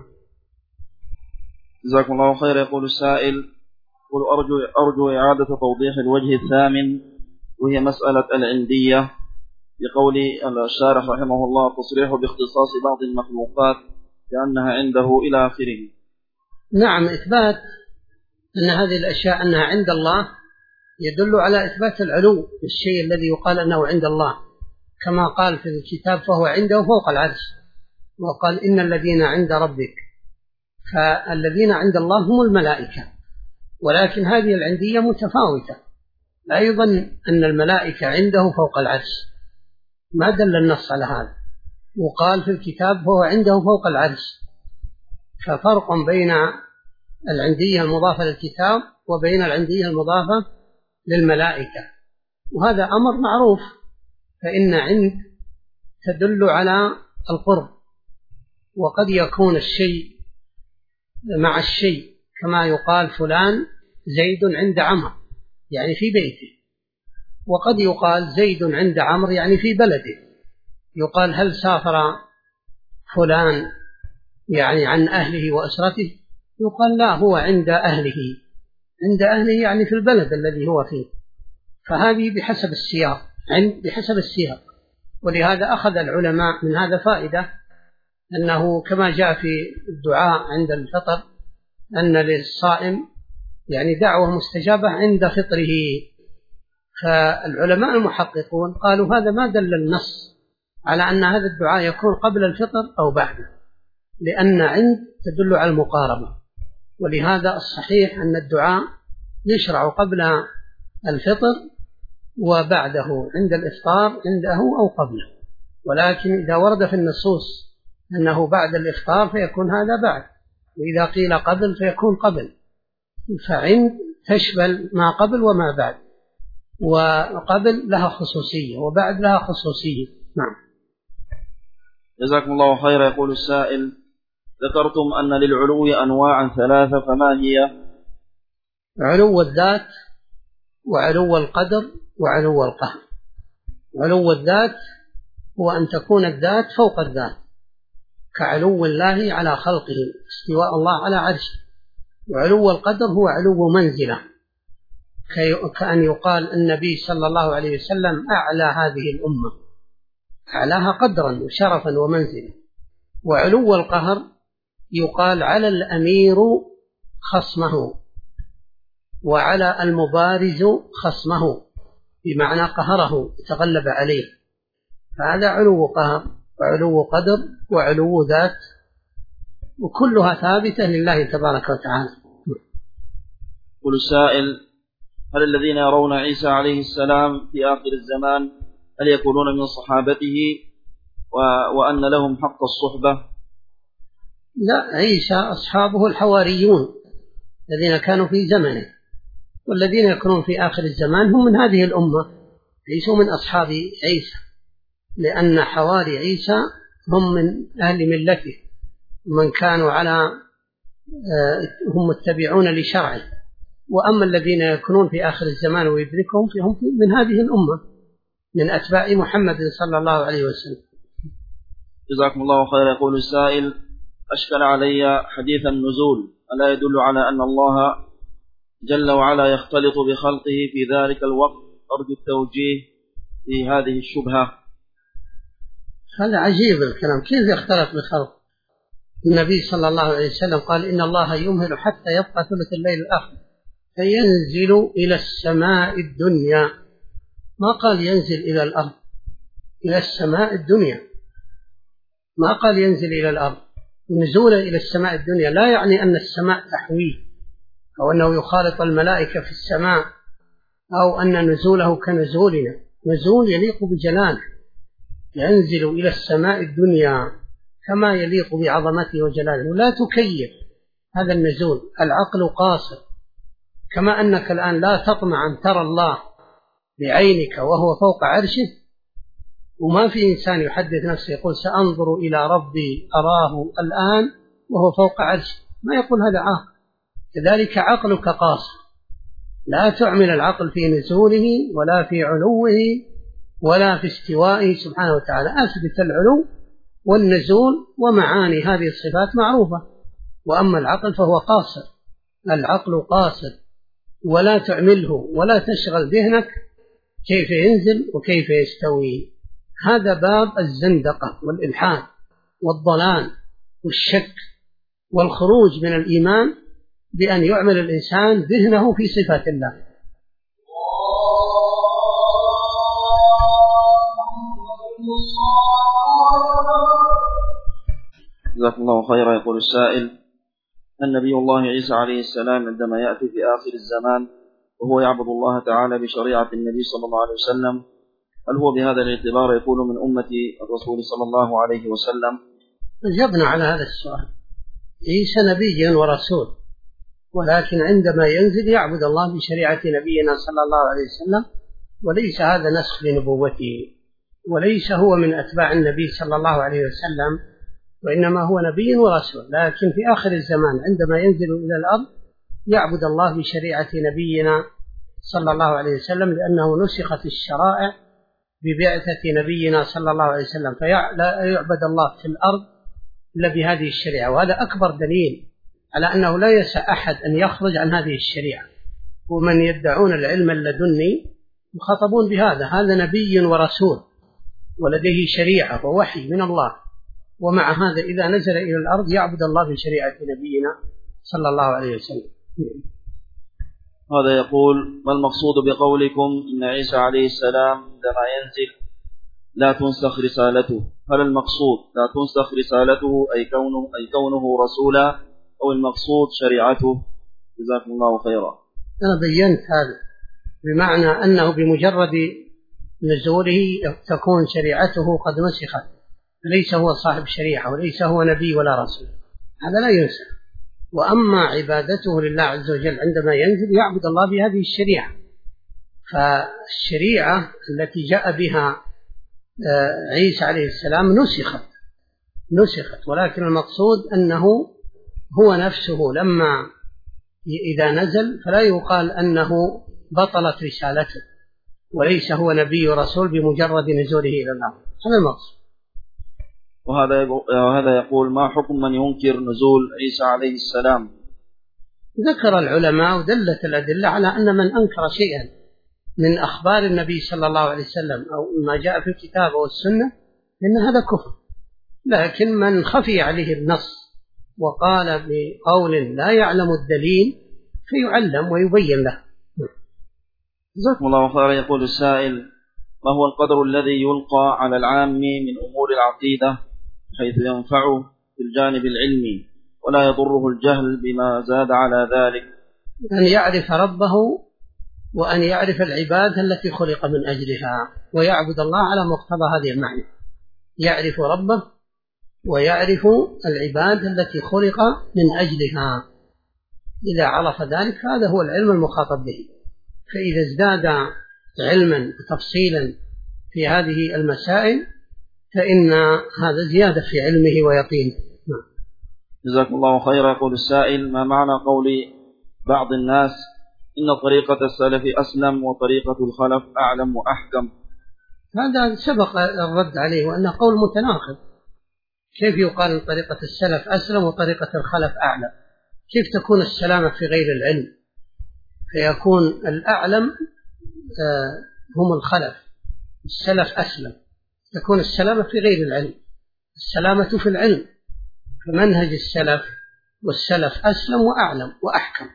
جزاكم الله خير. يقول السائل: أرجو إعادة توضيح الوجه الثامن، وهي مسألة العندية، بقول الشارح رحمه الله: تصريح باختصاص بعض المخلوقات كأنها عنده إلى آخره. نعم، إثبات أن هذه الأشياء أنها عند الله يدل على إثبات العلو بالشيء الذي يقال أنه عند الله، كما قال في الكتاب: فهو عنده فوق العرش، وقال: إن الذين عند ربك. فالذين عند الله هم الملائكة، ولكن هذه العندية متفاوتة. أيضا أن الملائكة عنده فوق العرش ما دل النص على هذا، وقال في الكتاب: فهو عنده فوق العرش. ففرق بين العندية المضافة للكتاب وبين العندية المضافة للملائكة، وهذا أمر معروف، فإن عند تدل على القرب، وقد يكون الشيء مع الشيء، كما يقال فلان زيد عند عمرو يعني في بيته، وقد يقال زيد عند عمرو يعني في بلده. يقال: هل سافر فلان يعني عن أهله وأسرته؟ يقال: لا، هو عند أهله. عند أهله يعني في البلد الذي هو فيه. فهذه بحسب السياق، بحسب السياق. ولهذا أخذ العلماء من هذا فائدة، أنه كما جاء في الدعاء عند الفطر أن للصائم يعني دعوة مستجابة عند فطره. فالعلماء المحققون قالوا هذا ما دل النص على أن هذا الدعاء يكون قبل الفطر أو بعده، لأن عند تدل على المقاربة، ولهذا الصحيح أن الدعاء يشرع قبل الفطر وبعده، عند الإفطار عنده أو قبله. ولكن إذا ورد في النصوص أنه بعد الإفطار فيكون هذا بعد، وإذا قيل قبل فيكون قبل. فعند تشمل ما قبل وما بعد، وقبل لها خصوصية وبعد لها خصوصية. نعم. جزاكم الله خيرا. يقول السائل: ذكرتم أن للعلو أنواعا 3، فما هي؟ علو الذات، وعلو القدر، وعلو القهر. علو الذات هو أن تكون الذات فوق الذات، كعلو الله على خلقه، استواء الله على عرشه. وعلو القدر هو علو منزلة، كأن يقال النبي صلى الله عليه وسلم أعلى هذه الأمة، أعلاها قدرا وشرفا ومنزلة. وعلو القهر يقال على الأمير خصمه، وعلى المبارز خصمه، بمعنى قهره تغلب عليه. فهذا علو قهر وعلو قدر وعلو ذات، وكلها ثابتة لله تبارك وتعالى. يقول السائل: هل الذين يرون عيسى عليه السلام في آخر الزمان هل يكونون من صحابته وأن لهم حق الصحبة؟ لا، عيسى أصحابه الحواريون الذين كانوا في زمنه، والذين يكونون في آخر الزمان هم من هذه الأمة، ليسوا من أصحاب عيسى، لأن حواري عيسى هم من أهل ملته، من كانوا هم متبعون لشرعه. وأما الذين يكونون في آخر الزمان ويدركهم فهم من هذه الأمة، من أتباع محمد صلى الله عليه وسلم. جزاكم الله خيرا. يقول السائل: أشكل علي حديث النزول، ألا يدل على أن الله جل وعلا يختلط بخلقه في ذلك الوقت؟ أرجو التوجيه في هذه الشبهة. هذا عجيب الكلام، كيف يختلط بخلق؟ النبي صلى الله عليه وسلم قال: إن الله يمهل حتى يبقى ثلث الليل الآخر فينزل إلى السماء الدنيا. ما قال ينزل إلى الأرض، إلى السماء الدنيا، ما قال ينزل إلى الأرض. نزوله إلى السماء الدنيا لا يعني أن السماء تحويه، أو أنه يخالط الملائكة في السماء، أو أن نزوله كنزولنا. نزول يليق بجلاله، ينزل إلى السماء الدنيا كما يليق بعظمته وجلاله. ولا تكيف هذا النزول، العقل قاصر. كما أنك الآن لا تطمع أن ترى الله بعينك وهو فوق عرشه، وما في إنسان يحدث نفسه يقول سأنظر إلى ربي أراه الآن وهو فوق عرشه، ما يقول هذا عاقل. كذلك عقلك قاصر، لا تعمل العقل في نزوله ولا في علوه ولا في استوائه سبحانه وتعالى. أثبت العلو والنزول ومعاني هذه الصفات معروفة. وأما العقل فهو قاصر، العقل قاصر، ولا تعمله ولا تشغل ذهنك كيف ينزل وكيف يستوي. هذا باب الزندقة والإلحاد والضلال والشك والخروج من الإيمان، بأن يعمل الإنسان ذهنه في صفات الله. جزاك الله خيرا. يقول السائل: النبي الله عيسى عليه السلام عندما يأتي في آخر الزمان وهو يعبد الله تعالى بشريعة النبي صلى الله عليه وسلم، هل هو بهذا الاعتبار يكون من أمة الرسول صلى الله عليه وسلم؟ جبنا على هذا السؤال. عيسى نبي ورسول، ولكن عندما ينزل يعبد الله بشريعة نبينا صلى الله عليه وسلم، وليس هذا نسخ لنبوته، وليس هو من أتباع النبي صلى الله عليه وسلم، وإنما هو نبي ورسول. لكن في آخر الزمان عندما ينزل إلى الأرض يعبد الله بشريعة نبينا صلى الله عليه وسلم، لأنه نسخت الشرائع ببعثة نبينا صلى الله عليه وسلم، فلا يعبد الله في الأرض إلا بهذه الشريعة. وهذا أكبر دليل على أنه لا يسع أحد أن يخرج عن هذه الشريعة. ومن يدعون العلم اللدني مخاطبون بهذا، هذا نبي ورسول ولديه شريعة ووحي من الله، ومع هذا إذا نزل إلى الأرض يعبد الله بشريعة نبينا صلى الله عليه وسلم. هذا يقول: ما المقصود بقولكم إن عيسى عليه السلام عندما ينزل لا تنسخ رسالته؟ هل المقصود لا تنسخ رسالته أي كونه رسولا، أو المقصود شريعته؟ جزاكم الله خيرا. أنا بينت هذا، بمعنى أنه بمجرد نزوله تكون شريعته قد نسخت، ليس هو صاحب شريعة وليس هو نبي ولا رسول، هذا لا ينسخ. وأما عبادته لله عز وجل عندما ينزل يعبد الله بهذه الشريعة. فالشريعة التي جاء بها عيسى عليه السلام نسخت، ولكن المقصود أنه هو نفسه لما إذا نزل فلا يقال أنه بطلت رسالته، وليس هو نبي ورسول بمجرد نزوله إلى الأرض. هذا المقصود. وهذا يقول: ما حكم من ينكر نزول عيسى عليه السلام؟ ذكر العلماء ودلت الأدلة على أن من أنكر شيئا من أخبار النبي صلى الله عليه وسلم أو ما جاء في الكتاب والسنة إن هذا كفر. لكن من خفي عليه النص وقال بقول لا يعلم الدليل فيعلم ويبين له. جزاكم الله خيرا. يقول السائل: ما هو القدر الذي يلقى على العام من أمور العقيدة حيث ينفعه في الجانب العلمي ولا يضره الجهل بما زاد على ذلك؟ أن يعرف ربه وأن يعرف العبادة التي خلق من أجلها ويعبد الله على مقتضى هذه المعنى. يعرف ربه ويعرف العبادة التي خلق من أجلها. إذا عرف ذلك هذا هو العلم المخاطب به. فإذا ازداد علما وتفصيلا في هذه المسائل فإن هذا زيادة في علمه ويقينه. جزاكم الله خيرا. يقول السائل: ما معنى قول بعض الناس إن طريقة السلف أسلم وطريقة الخلف أعلم وأحكم؟ هذا سبق الرد عليه وأنه قول متناقض. كيف يقال أن طريقة السلف أسلم وطريقة الخلف أعلم؟ كيف تكون السلامة في غير العلم فيكون الأعلم هم الخلف، السلف أسلم، تكون السلامة في غير العلم، السلامة في العلم، فمنهج السلف والسلف أسلم وأعلم وأحكم،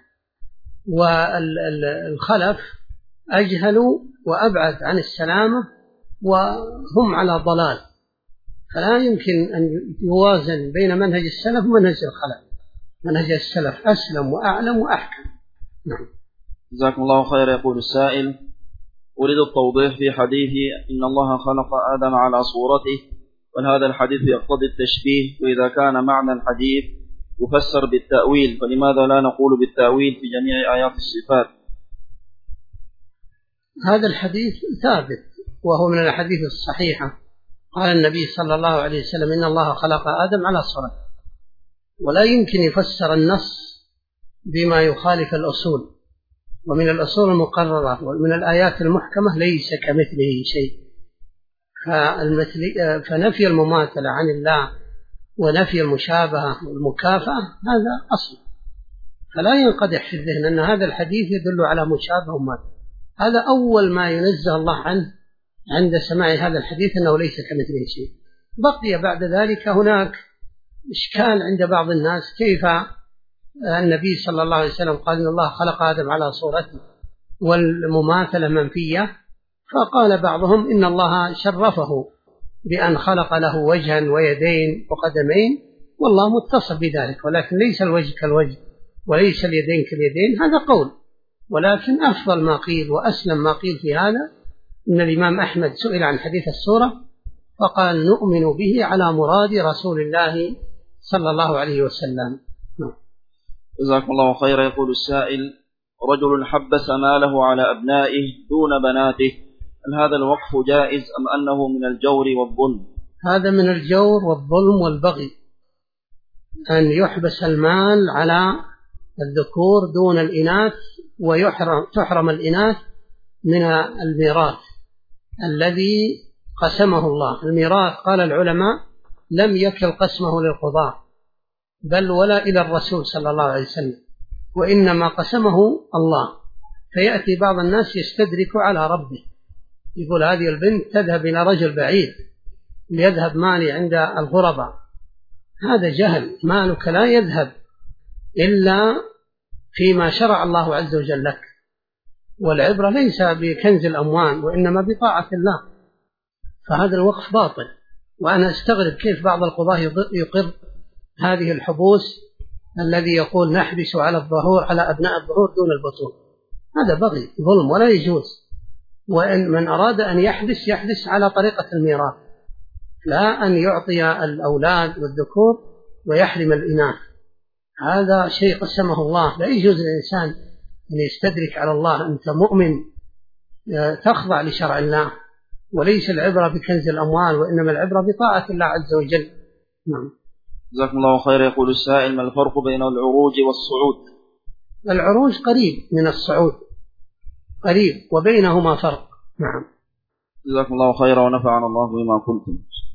والخلف أجهلوا وأبعد عن السلامة وهم على ضلال، فلا يمكن أن يوازن بين منهج السلف ومنهج الخلف. منهج السلف أسلم وأعلم وأحكم. نعم. جزاكم الله خير. يقول السائل: أريد التوضيح في حديث إن الله خلق آدم على صورته، وهذا الحديث يقتضي التشبيه، وإذا كان معنى الحديث يفسر بالتأويل فلماذا لا نقول بالتأويل في جميع آيات الصفات؟ هذا الحديث ثابت وهو من الأحاديث الصحيحة. قال النبي صلى الله عليه وسلم: إن الله خلق آدم على صورته، ولا يمكن يفسر النص بما يخالف الأصول، ومن الأصول المقررة ومن الآيات المحكمة ليس كمثله شيء. فنفي المماثلة عن الله ونفي المشابهة والمكافأة هذا أصل، فلا ينقدح في الذهن أن هذا الحديث يدل على مشابهة ومماثلة. هذا أول ما ينزه الله عنه عند سماع هذا الحديث أنه ليس كمثله شيء. بقي بعد ذلك هناك إشكال عند بعض الناس، كيف النبي صلى الله عليه وسلم قال إن الله خلق آدم على صورته والمماثلة منفية، فقال بعضهم إن الله شرفه بأن خلق له وجها ويدين وقدمين، والله متصف بذلك، ولكن ليس الوجه كالوجه وليس اليدين كاليدين، هذا قول. ولكن أفضل ما قيل وأسلم ما قيل في هذا إن الإمام أحمد سئل عن حديث الصورة فقال: نؤمن به على مراد رسول الله صلى الله عليه وسلم. جزاكم الله خيرا. يقول السائل: رجل حبس ماله على أبنائه دون بناته، هل هذا الوقف جائز أم أنه من الجور والظلم؟ هذا من الجور والظلم والبغي، أن يحبس المال على الذكور دون الإناث، وتحرم الإناث من الميراث الذي قسمه الله. الميراث قال العلماء لم يكل قسمه للقضاء بل ولا إلى الرسول صلى الله عليه وسلم، وإنما قسمه الله. فيأتي بعض الناس يستدرك على ربه، يقول هذه البنت تذهب إلى رجل بعيد ليذهب مالي عند الغرباء، هذا جهل. مالك لا يذهب إلا فيما شرع الله عز وجل لك، والعبرة ليس بكنز الأموال وإنما بطاعة الله. فهذا الوقف باطل، وأنا أستغرب كيف بعض القضاة يقر هذه الحبوس الذي يقول نحبس على الظهور على أبناء الظهور دون البطون. هذا بغي ظلم ولا يجوز. وإن من أراد أن يحبس على طريقة الميراث، لا أن يعطي الأولاد والذكور ويحرم الإناث. هذا شيء قسمه الله، لا يجوز للإنسان أن يستدرك على الله. أنت مؤمن تخضع لشرع الله، وليس العبرة بكنز الأموال وإنما العبرة بطاعة الله عز وجل. نعم. جزاكم الله خير. يقول السائل: ما الفرق بين العروج والصعود؟ العروج قريب من الصعود، قريب، وبينهما فرق. نعم. جزاكم الله خيرا ونفعنا الله بما قلتم.